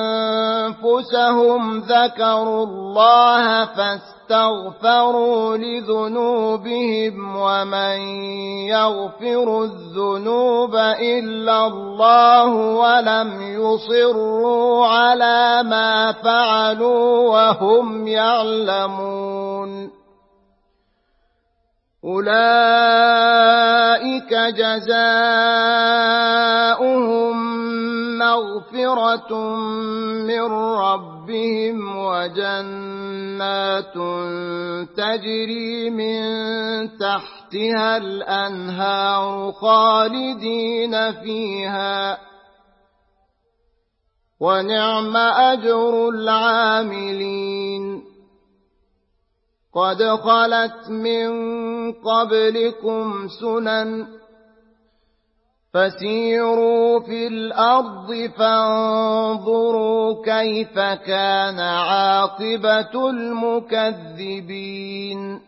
أنفسهم ذكروا الله فاستغفروا لذنوبهم ومن يغفر الذنوب إلا الله ولم يصروا على ما فعلوا وهم يعلمون أولئك جزاؤهم مغفرة من ربهم وجنات تجري من تحتها الأنهار خالدين فيها ونعم أجر العاملين قد خلت من قبلكم سنن فسيروا في الأرض فانظروا كيف كان عاقبة المكذبين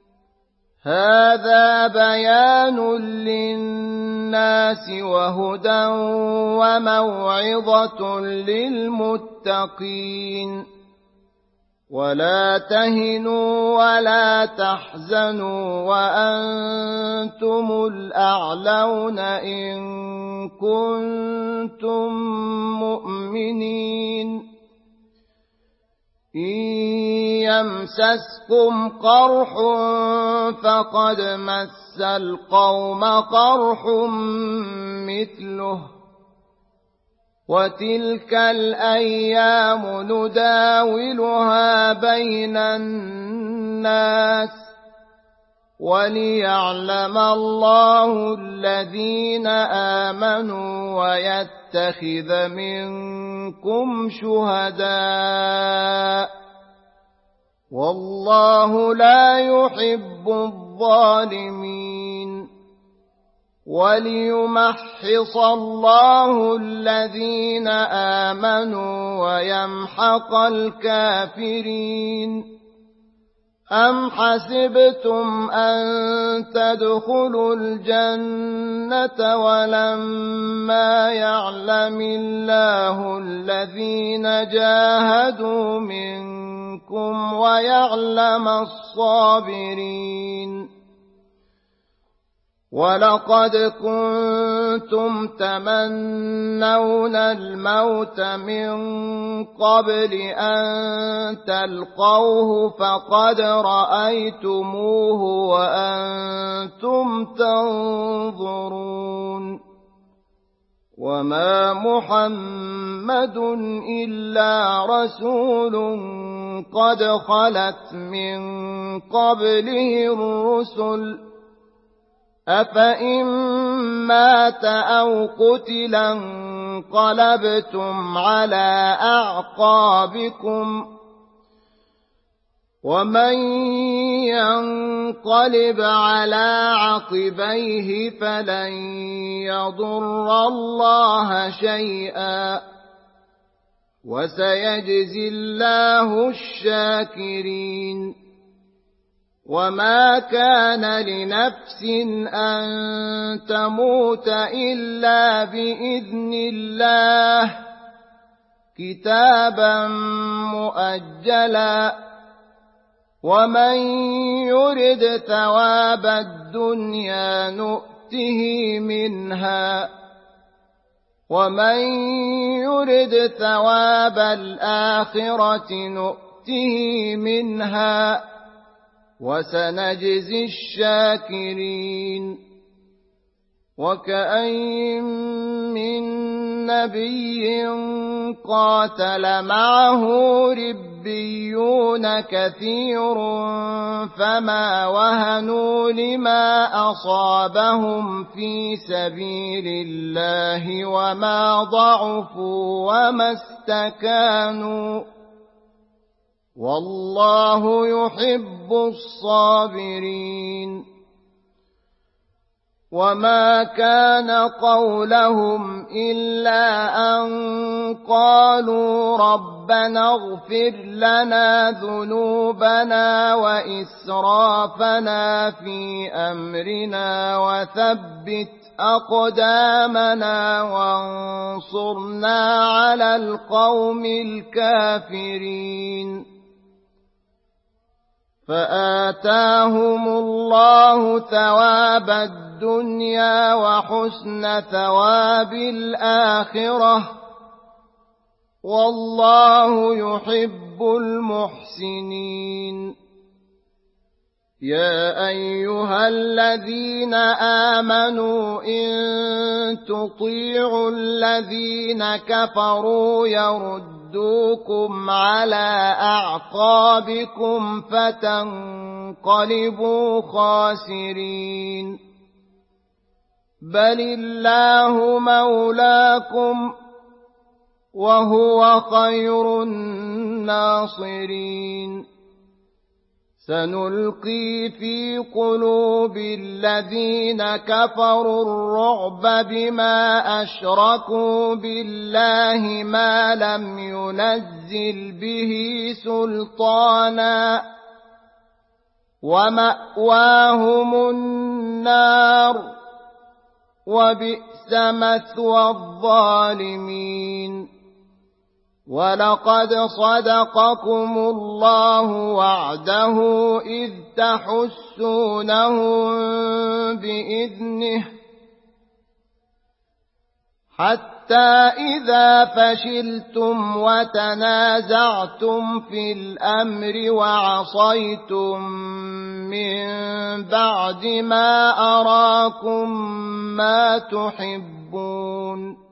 هذا بيان للناس وهدى وموعظة للمتقين ولا تهنوا ولا تحزنوا وأنتم الأعلون إن كنتم مؤمنين إن يمسسكم قرح فقد مس القوم قرح مثله وتلك الأيام نداولها بين الناس وليعلم الله الذين آمنوا ويتخذ منكم شهداء والله لا يحب الظالمين وليمحص الله الذين آمنوا ويمحق الكافرين أم حسبتم أن تدخلوا الجنة ولما يعلم الله الذين جاهدوا منكم ويعلم الصابرين ولقد كنتم تمنون الموت من قبل أن تلقوه فقد رأيتموه وأنتم تنظرون وما محمد إلا رسول قد خلت من قبله الرسل أفإن مات أو قتل انقلبتم على أعقابكم ومن ينقلب على عقبيه فلن يضر الله شيئا وسيجزي الله الشاكرين وما كان لنفس أن تموت إلا بإذن الله كتابا مؤجلا ومن يرد ثواب الدنيا نؤته منها ومن يرد ثواب الآخرة نؤته منها وسنجزي الشاكرين وكأين من نبي قاتل معه ربيون كثير فما وهنوا لما أصابهم في سبيل الله وما ضعفوا وما استكانوا والله يحب الصابرين وما كان قولهم إلا أن قالوا ربنا اغفر لنا ذنوبنا وإسرافنا في أمرنا وثبت أقدامنا وانصرنا على القوم الكافرين فآتاهم الله ثواب الدنيا وحسن ثواب الآخرة والله يحب المحسنين يا أيها الذين آمنوا إن تطيعوا الذين كفروا يردوكم على أعقابكم فتنقلبوا خاسرين بل الله مولاكم وهو خير الناصرين سنلقي في قلوب الذين كفروا الرعب بما أشركوا بالله ما لم ينزل به سلطانا ومأواهم النار وبئس مثوى الظالمين ولقد صدقكم الله وعده إذ تحسونهم بإذنه حتى إذا فشلتم وتنازعتم في الأمر وعصيتم من بعد ما أراكم ما تحبون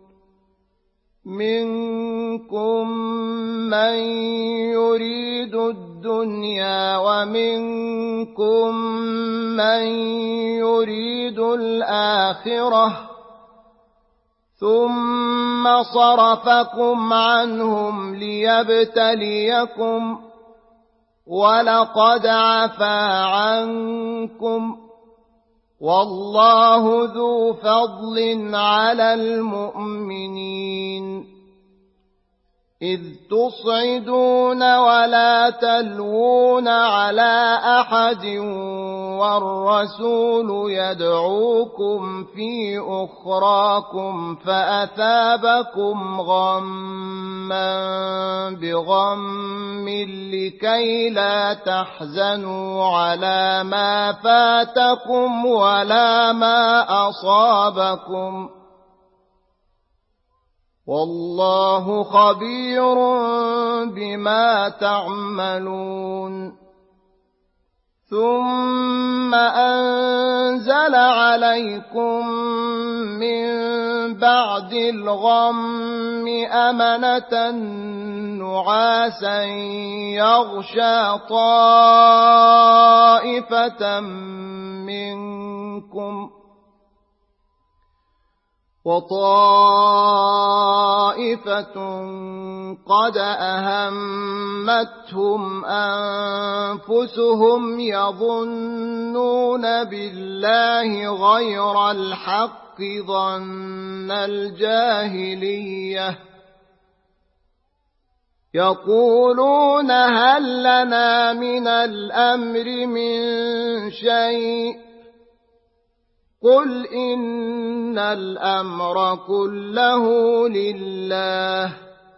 منكم من يريد الدنيا ومنكم من يريد الآخرة ثم صرفكم عنهم ليبتليكم ولقد عفا عنكم والله ذو فضل على المؤمنين إذ تصعدون ولا تلوون على أحد والرسول يدعوكم في أخراكم فأثابكم غما بغم لكي لا تحزنوا على ما فاتكم ولا ما أصابكم والله خبير بما تعملون ثم أنزل عليكم من بعد الغم أمنة نعاسا يغشى طائفة منكم وطائفة قد أهمتهم أنفسهم يظنون بالله غير الحق ظن الجاهلية يقولون هل لنا من الأمر من شيء قل إن الأمر كله لله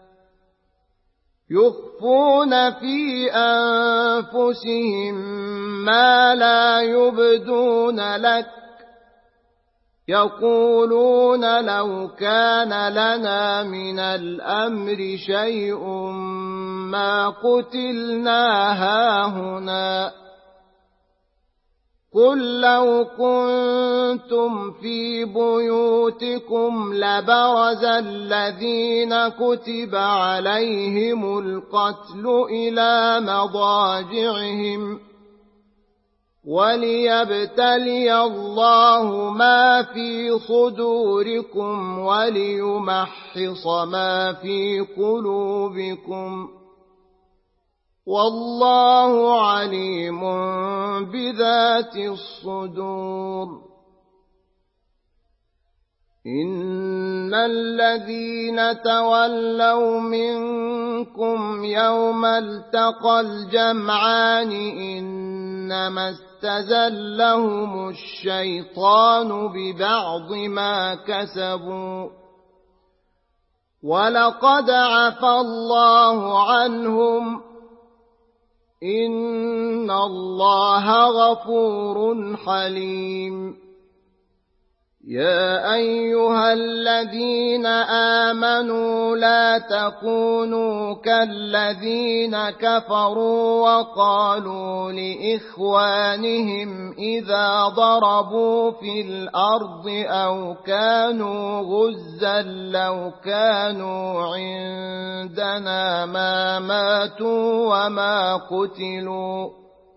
يخفون في أنفسهم ما لا يبدون لك يقولون لو كان لنا من الأمر شيء ما قتلنا هاهنا قل لو كنتم في بيوتكم لبرز الذين كتب عليهم القتل إلى مضاجعهم وليبتلي الله ما في صدوركم وليمحص ما في قلوبكم والله عليم بذات الصدور إن الذين تولوا منكم يوم التقى الجمعان إنما استزلهم الشيطان ببعض ما كسبوا ولقد عفى الله عنهم إن الله غفور حليم يا أيها الذين آمنوا لا تكونوا كالذين كفروا وقالوا لإخوانهم إذا ضربوا في الأرض أو كانوا غزا لو كانوا عندنا ما ماتوا وما قتلوا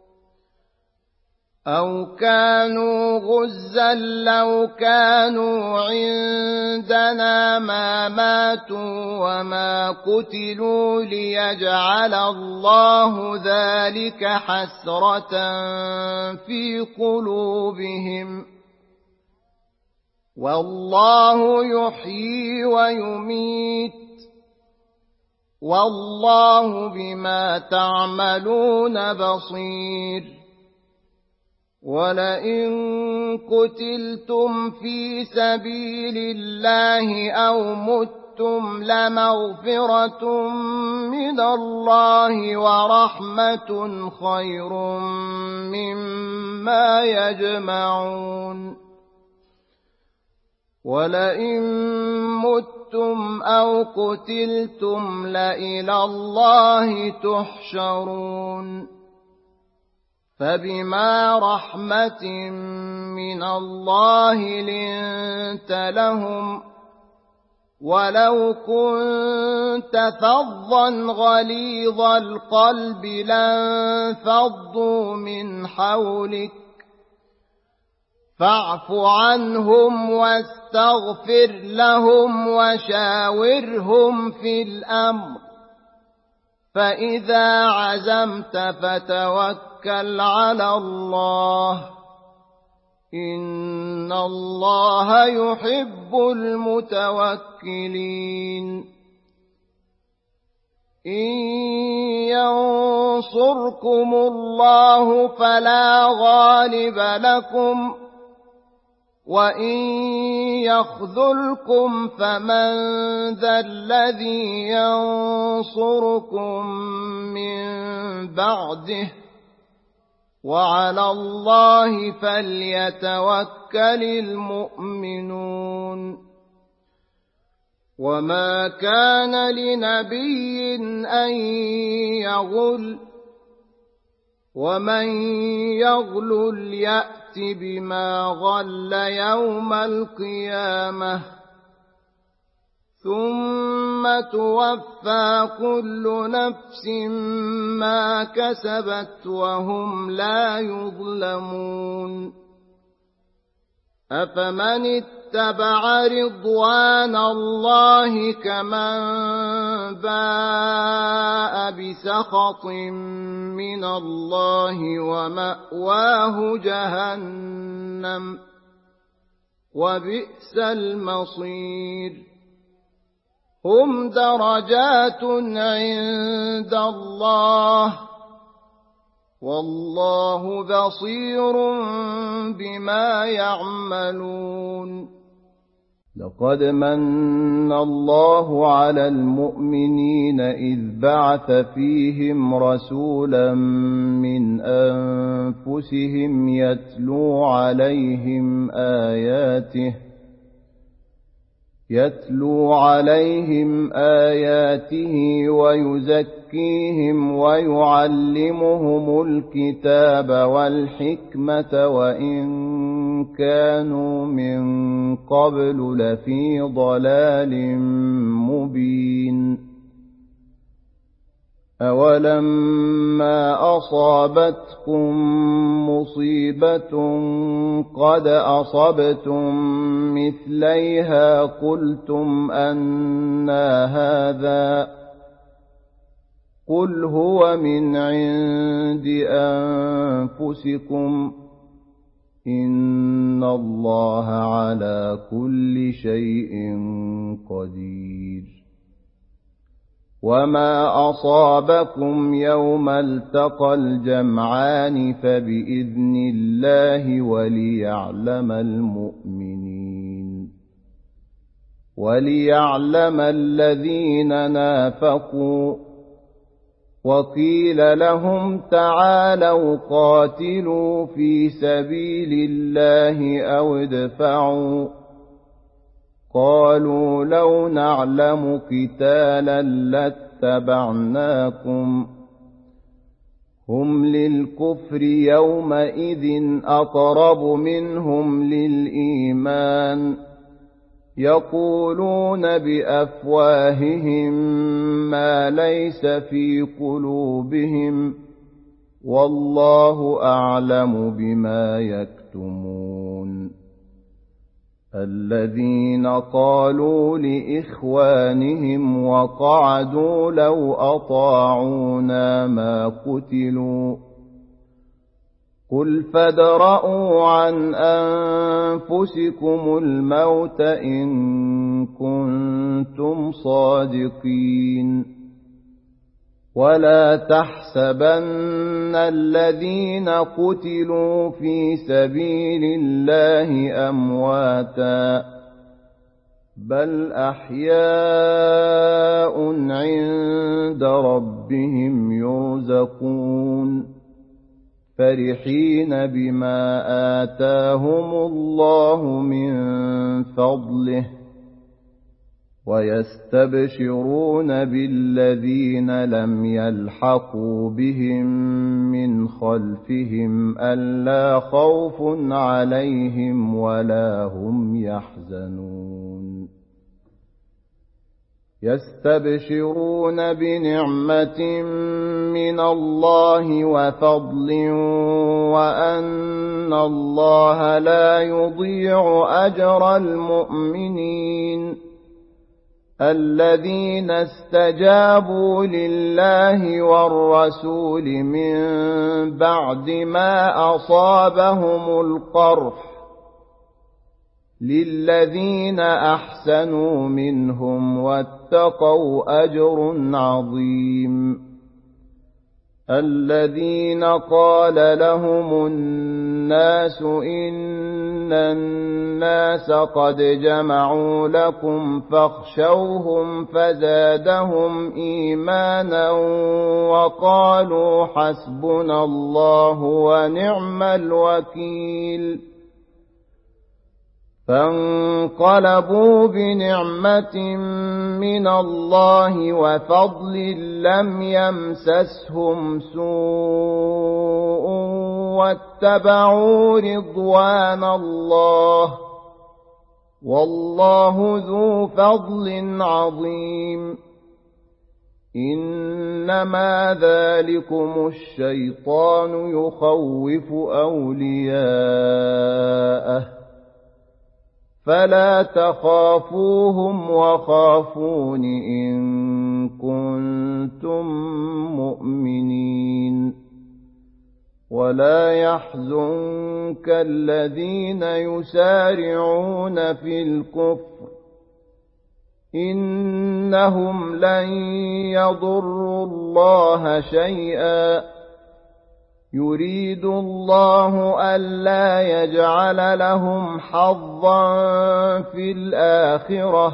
أو كانوا غزا لو كانوا عندنا ما ماتوا وما قتلوا ليجعل الله ذلك حسرة في قلوبهم والله يحيي ويميت والله بما تعملون بصير ولئن قتلتم في سبيل الله أو متم لمغفرة من الله ورحمة خير مما يجمعون ولئن متم أو قتلتم لإلى الله تحشرون فبما رحمة من الله لنت لهم ولو كنت فظا غليظ القلب لانفضوا من حولك فاعف عنهم واستغفر لهم وشاورهم في الأمر فإذا عزمت فتوكل على الله إن الله يحب المتوكلين إن ينصركم الله فلا غالب لكم وإن يخذلكم فمن ذا الذي ينصركم من بعده وعلى الله فليتوكل المؤمنون وما كان لنبي أن يغل ومن يغلل يأت بما غل يوم القيامة ثم توفى كل نفس ما كسبت وهم لا يظلمون أفمن اتبع رضوان الله كمن باء بسخط من الله ومأواه جهنم وبئس المصير هم درجات عند الله والله بصير بما يعملون لقد من الله على المؤمنين إذ بعث فيهم رسولا من أنفسهم يتلو عليهم آياته يتلو عليهم آياته ويزكيهم ويعلمهم الكتاب والحكمة وإن كانوا من قبل لفي ضلال مبين أولما أصابتكم مصيبة قد أصبتم مثليها قلتم أنى هذا قل هو من عند أنفسكم إن الله على كل شيء قدير وما أصابكم يوم التقى الجمعان فبإذن الله وليعلم المؤمنين وليعلم الذين نافقوا وقيل لهم تعالوا قاتلوا في سبيل الله أو ادفعوا قالوا لو نعلم قتالا لاتبعناكم هم للكفر يومئذ أقرب منهم للإيمان يقولون بأفواههم ما ليس في قلوبهم والله أعلم بما يكتمون الذين قالوا لإخوانهم وقعدوا لو أطاعونا ما قتلوا قل فادرءوا عن أنفسكم الموت إن كنتم صادقين ولا تحسبن الذين قتلوا في سبيل الله أمواتا بل أحياء عند ربهم يرزقون فرحين بما آتاهم الله من فضله ويستبشرون بالذين لم يلحقوا بهم من خلفهم ألا خوف عليهم ولا هم يحزنون يستبشرون بنعمة من الله وفضل وأن الله لا يضيع أجر المؤمنين الذين استجابوا لله والرسول من بعد ما أصابهم القرح للذين أحسنوا منهم واتقوا أجر عظيم الذين قال لهم الناس إن الناس قد جمعوا لكم فاخشوهم فزادهم إيمانا وقالوا حسبنا الله ونعم الوكيل فانقلبوا بنعمة من الله وفضل لم يمسسهم سوء واتبعوا رضوان الله والله ذو فضل عظيم إنما ذلكم الشيطان يخوف أولياءه فلا تخافوهم وخافون إن كنتم مؤمنين ولا يحزنك الذين يسارعون في الكفر إنهم لن يضروا الله شيئا يريد الله ألا يجعل لهم حظا في الآخرة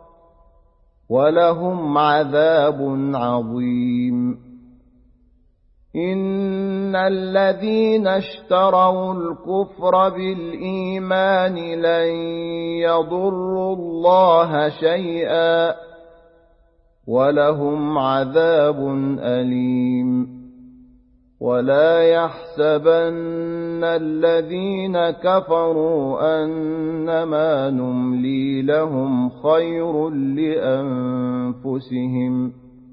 ولهم عذاب عظيم إن الذين اشتروا الكفر بالإيمان لن يضروا الله شيئا ولهم عذاب أليم ولا يحسبن الذين كفروا أنما نملي لهم خير لأنفسهم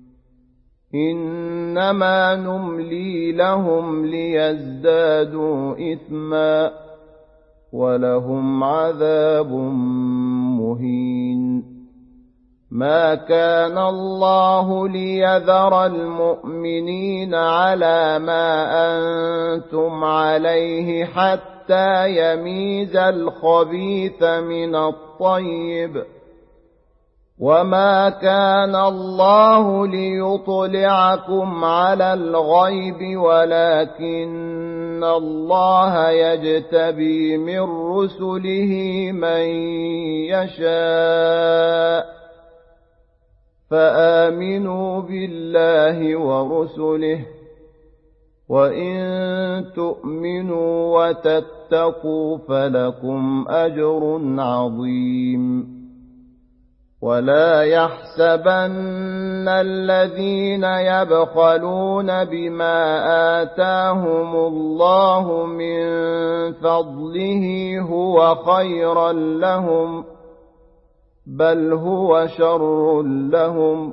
إنما نملي لهم ليزدادوا إثما ولهم عذاب مهين ما كان الله ليذر المؤمنين على ما أنتم عليه حتى يميز الخبيث من الطيب وما كان الله ليطلعكم على الغيب ولكن الله يجتبي من رسله من يشاء فآمنوا بالله ورسله وإن تؤمنوا وتتقوا فلكم أجر عظيم ولا يحسبن الذين يبخلون بما آتاهم الله من فضله هو خيرا لهم بل هو شر لهم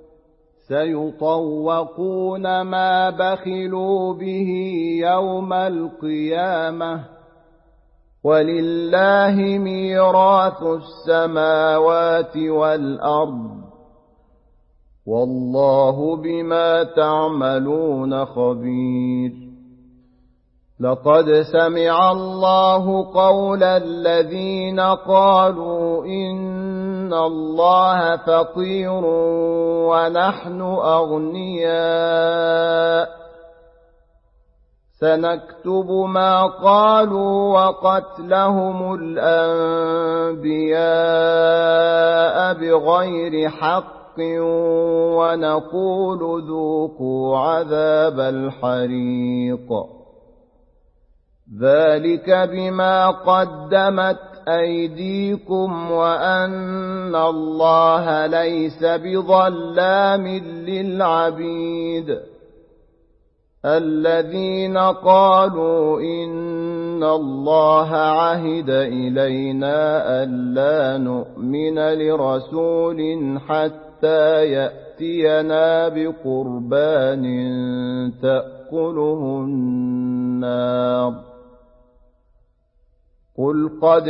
سيطوقون ما بخلوا به يوم القيامة ولله ميراث السماوات والأرض والله بما تعملون خبير لقد سمع الله قول الذين قالوا إن الله فقير ونحن أغنياء سنكتب ما قالوا وقتلهم الأنبياء بغير حق ونقول ذوقوا عذاب الحريق ذلك بما قدمت أيديكم وأن الله ليس بظلام للعبيد الذين قالوا إن الله عهد إلينا ألا نؤمن لرسول حتى يأتينا بقربان تأكله النار قل قد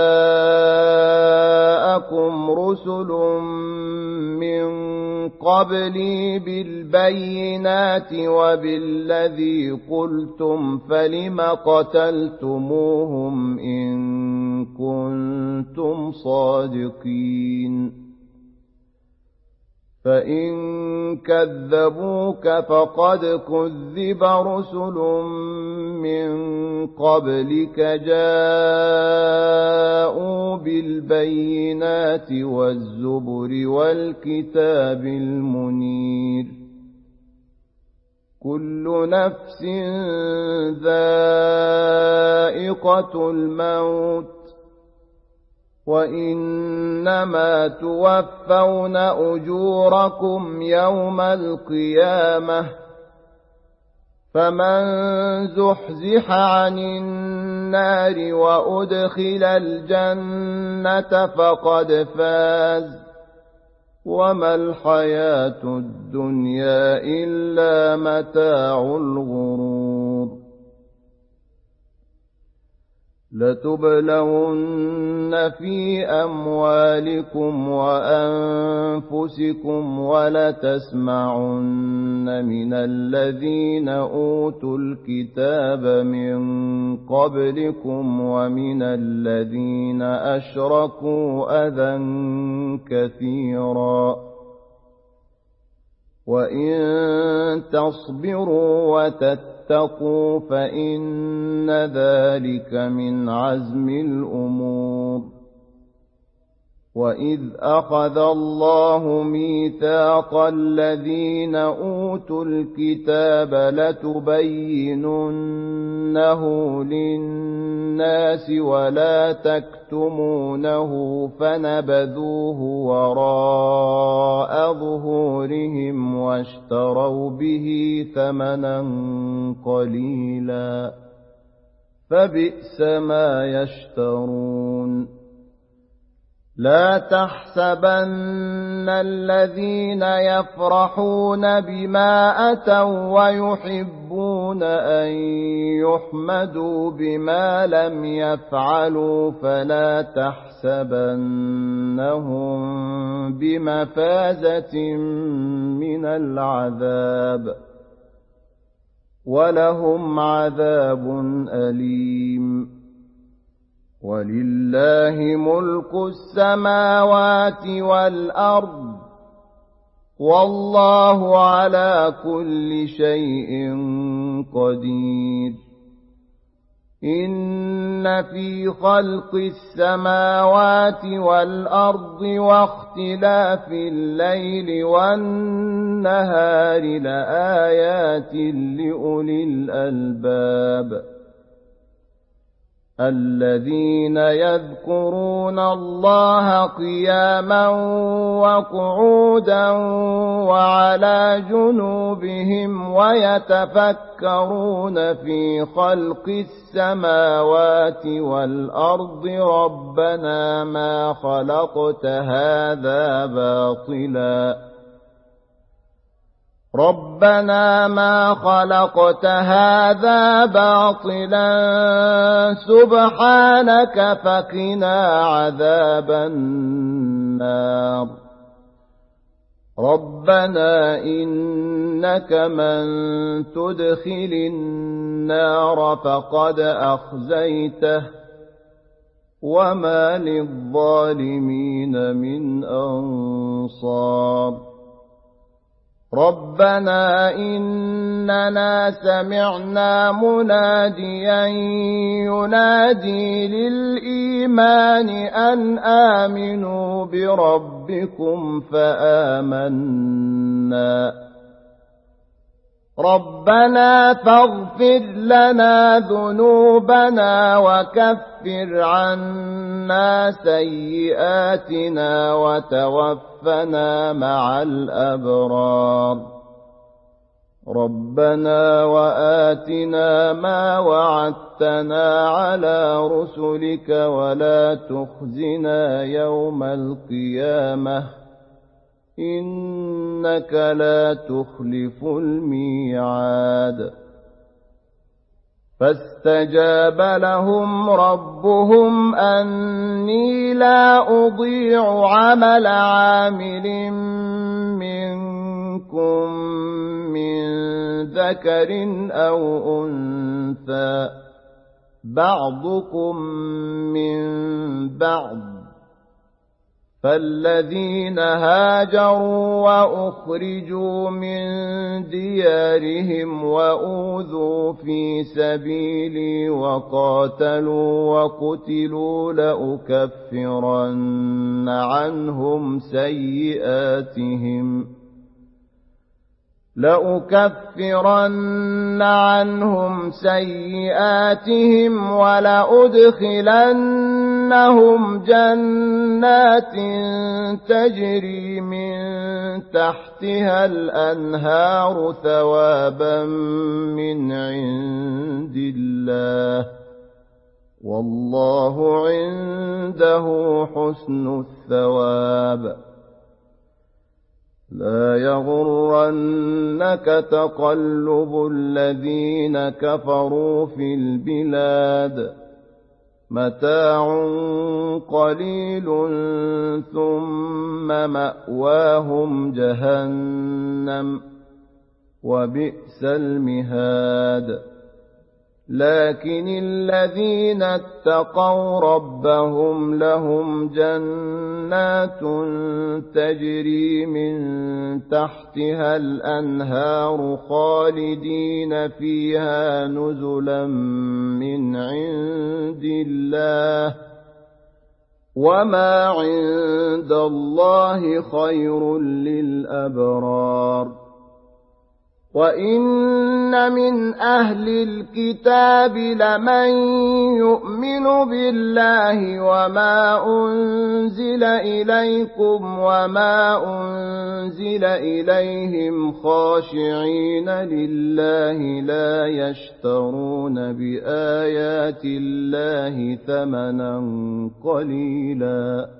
جاءكم رسل من قبلي بالبينات وبالذي قلتم فلم قتلتموهم إن كنتم صادقين فإن كذبوك فقد كذب رسل من قبلك جاءوا بالبينات والزبر والكتاب المنير كل نفس ذائقة الموت وإنما توفون أجوركم يوم القيامة فمن زحزح عن النار وأدخل الجنة فقد فاز وما الحياة الدنيا إلا متاع الغرور لتبلون في أموالكم وأنفسكم ولتسمعن من الذين أوتوا الكتاب من قبلكم ومن الذين أشركوا أذى كثيرا وإن تصبروا وتتقوا فإن ذلك من عزم الأمور وإذ أخذ الله ميثاق الذين أوتوا الكتاب لتبيننه للناس ولا تكتمونه فنبذوه وراء ظهورهم واشتروا به ثمنا قليلا فبئس ما يشترون لا تحسبن الذين يفرحون بما أتوا ويحبون أن يحمدوا بما لم يفعلوا فلا تحسبنهم بمفازة من العذاب ولهم عذاب أليم ولله ملك السماوات والأرض والله على كل شيء قدير إن في خلق السماوات والأرض واختلاف الليل والنهار لآيات لأولي الألباب الذين يذكرون الله قياما وقعودا وعلى جنوبهم ويتفكرون في خلق السماوات والأرض ربنا ما خلقت هذا باطلا ربنا ما خلقت هذا باطلا سبحانك فقنا عذاب النار ربنا إنك من تدخل النار فقد أخزيته وما للظالمين من أنصار ربنا إننا سمعنا مناديا ينادي للإيمان أن آمنوا بربكم فآمنا ربنا فاغفر لنا ذنوبنا وكفر عنا سيئاتنا وتوفنا مع الأبرار ربنا وآتنا ما وعدتنا على رسلك ولا تخزنا يوم القيامة إنك لا تخلف الميعاد فاستجاب لهم ربهم أني لا أضيع عمل عامل منكم من ذكر أو أنثى بعضكم من بعض فالذين هاجروا وأخرجوا من ديارهم وأوذوا في سبيلي وقاتلوا وقتلوا لأكفرن عنهم سيئاتهم لأكفرن عنهم سيئاتهم ولأدخلنهم جنات تجري من تحتها الأنهار ثوابا من عند الله والله عنده حسن الثواب. لا يغرنك تقلب الذين كفروا في البلاد متاع قليل ثم مأواهم جهنم وبئس المهاد. لكن الذين اتقوا ربهم لهم جنات تجري من تحتها الأنهار خالدين فيها نزلا من عند الله وما عند الله خير للأبرار. وَإِنَّ مِنْ أَهْلِ الْكِتَابِ لَمَنْ يُؤْمِنُ بِاللَّهِ وَمَا أُنْزِلَ إِلَيْكُمْ وَمَا أُنْزِلَ إِلَيْهِمْ خَاشِعِينَ لِلَّهِ لَا يَشْتَرُونَ بِآيَاتِ اللَّهِ ثَمَنًا قَلِيلًا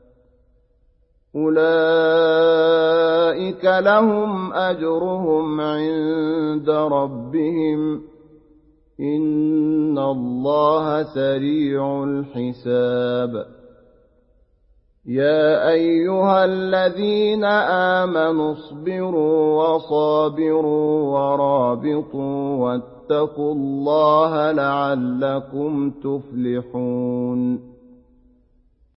أولئك لهم أجرهم عند ربهم إن الله سريع الحساب. يا أيها الذين آمنوا اصبروا وصابروا ورابطوا واتقوا الله لعلكم تفلحون.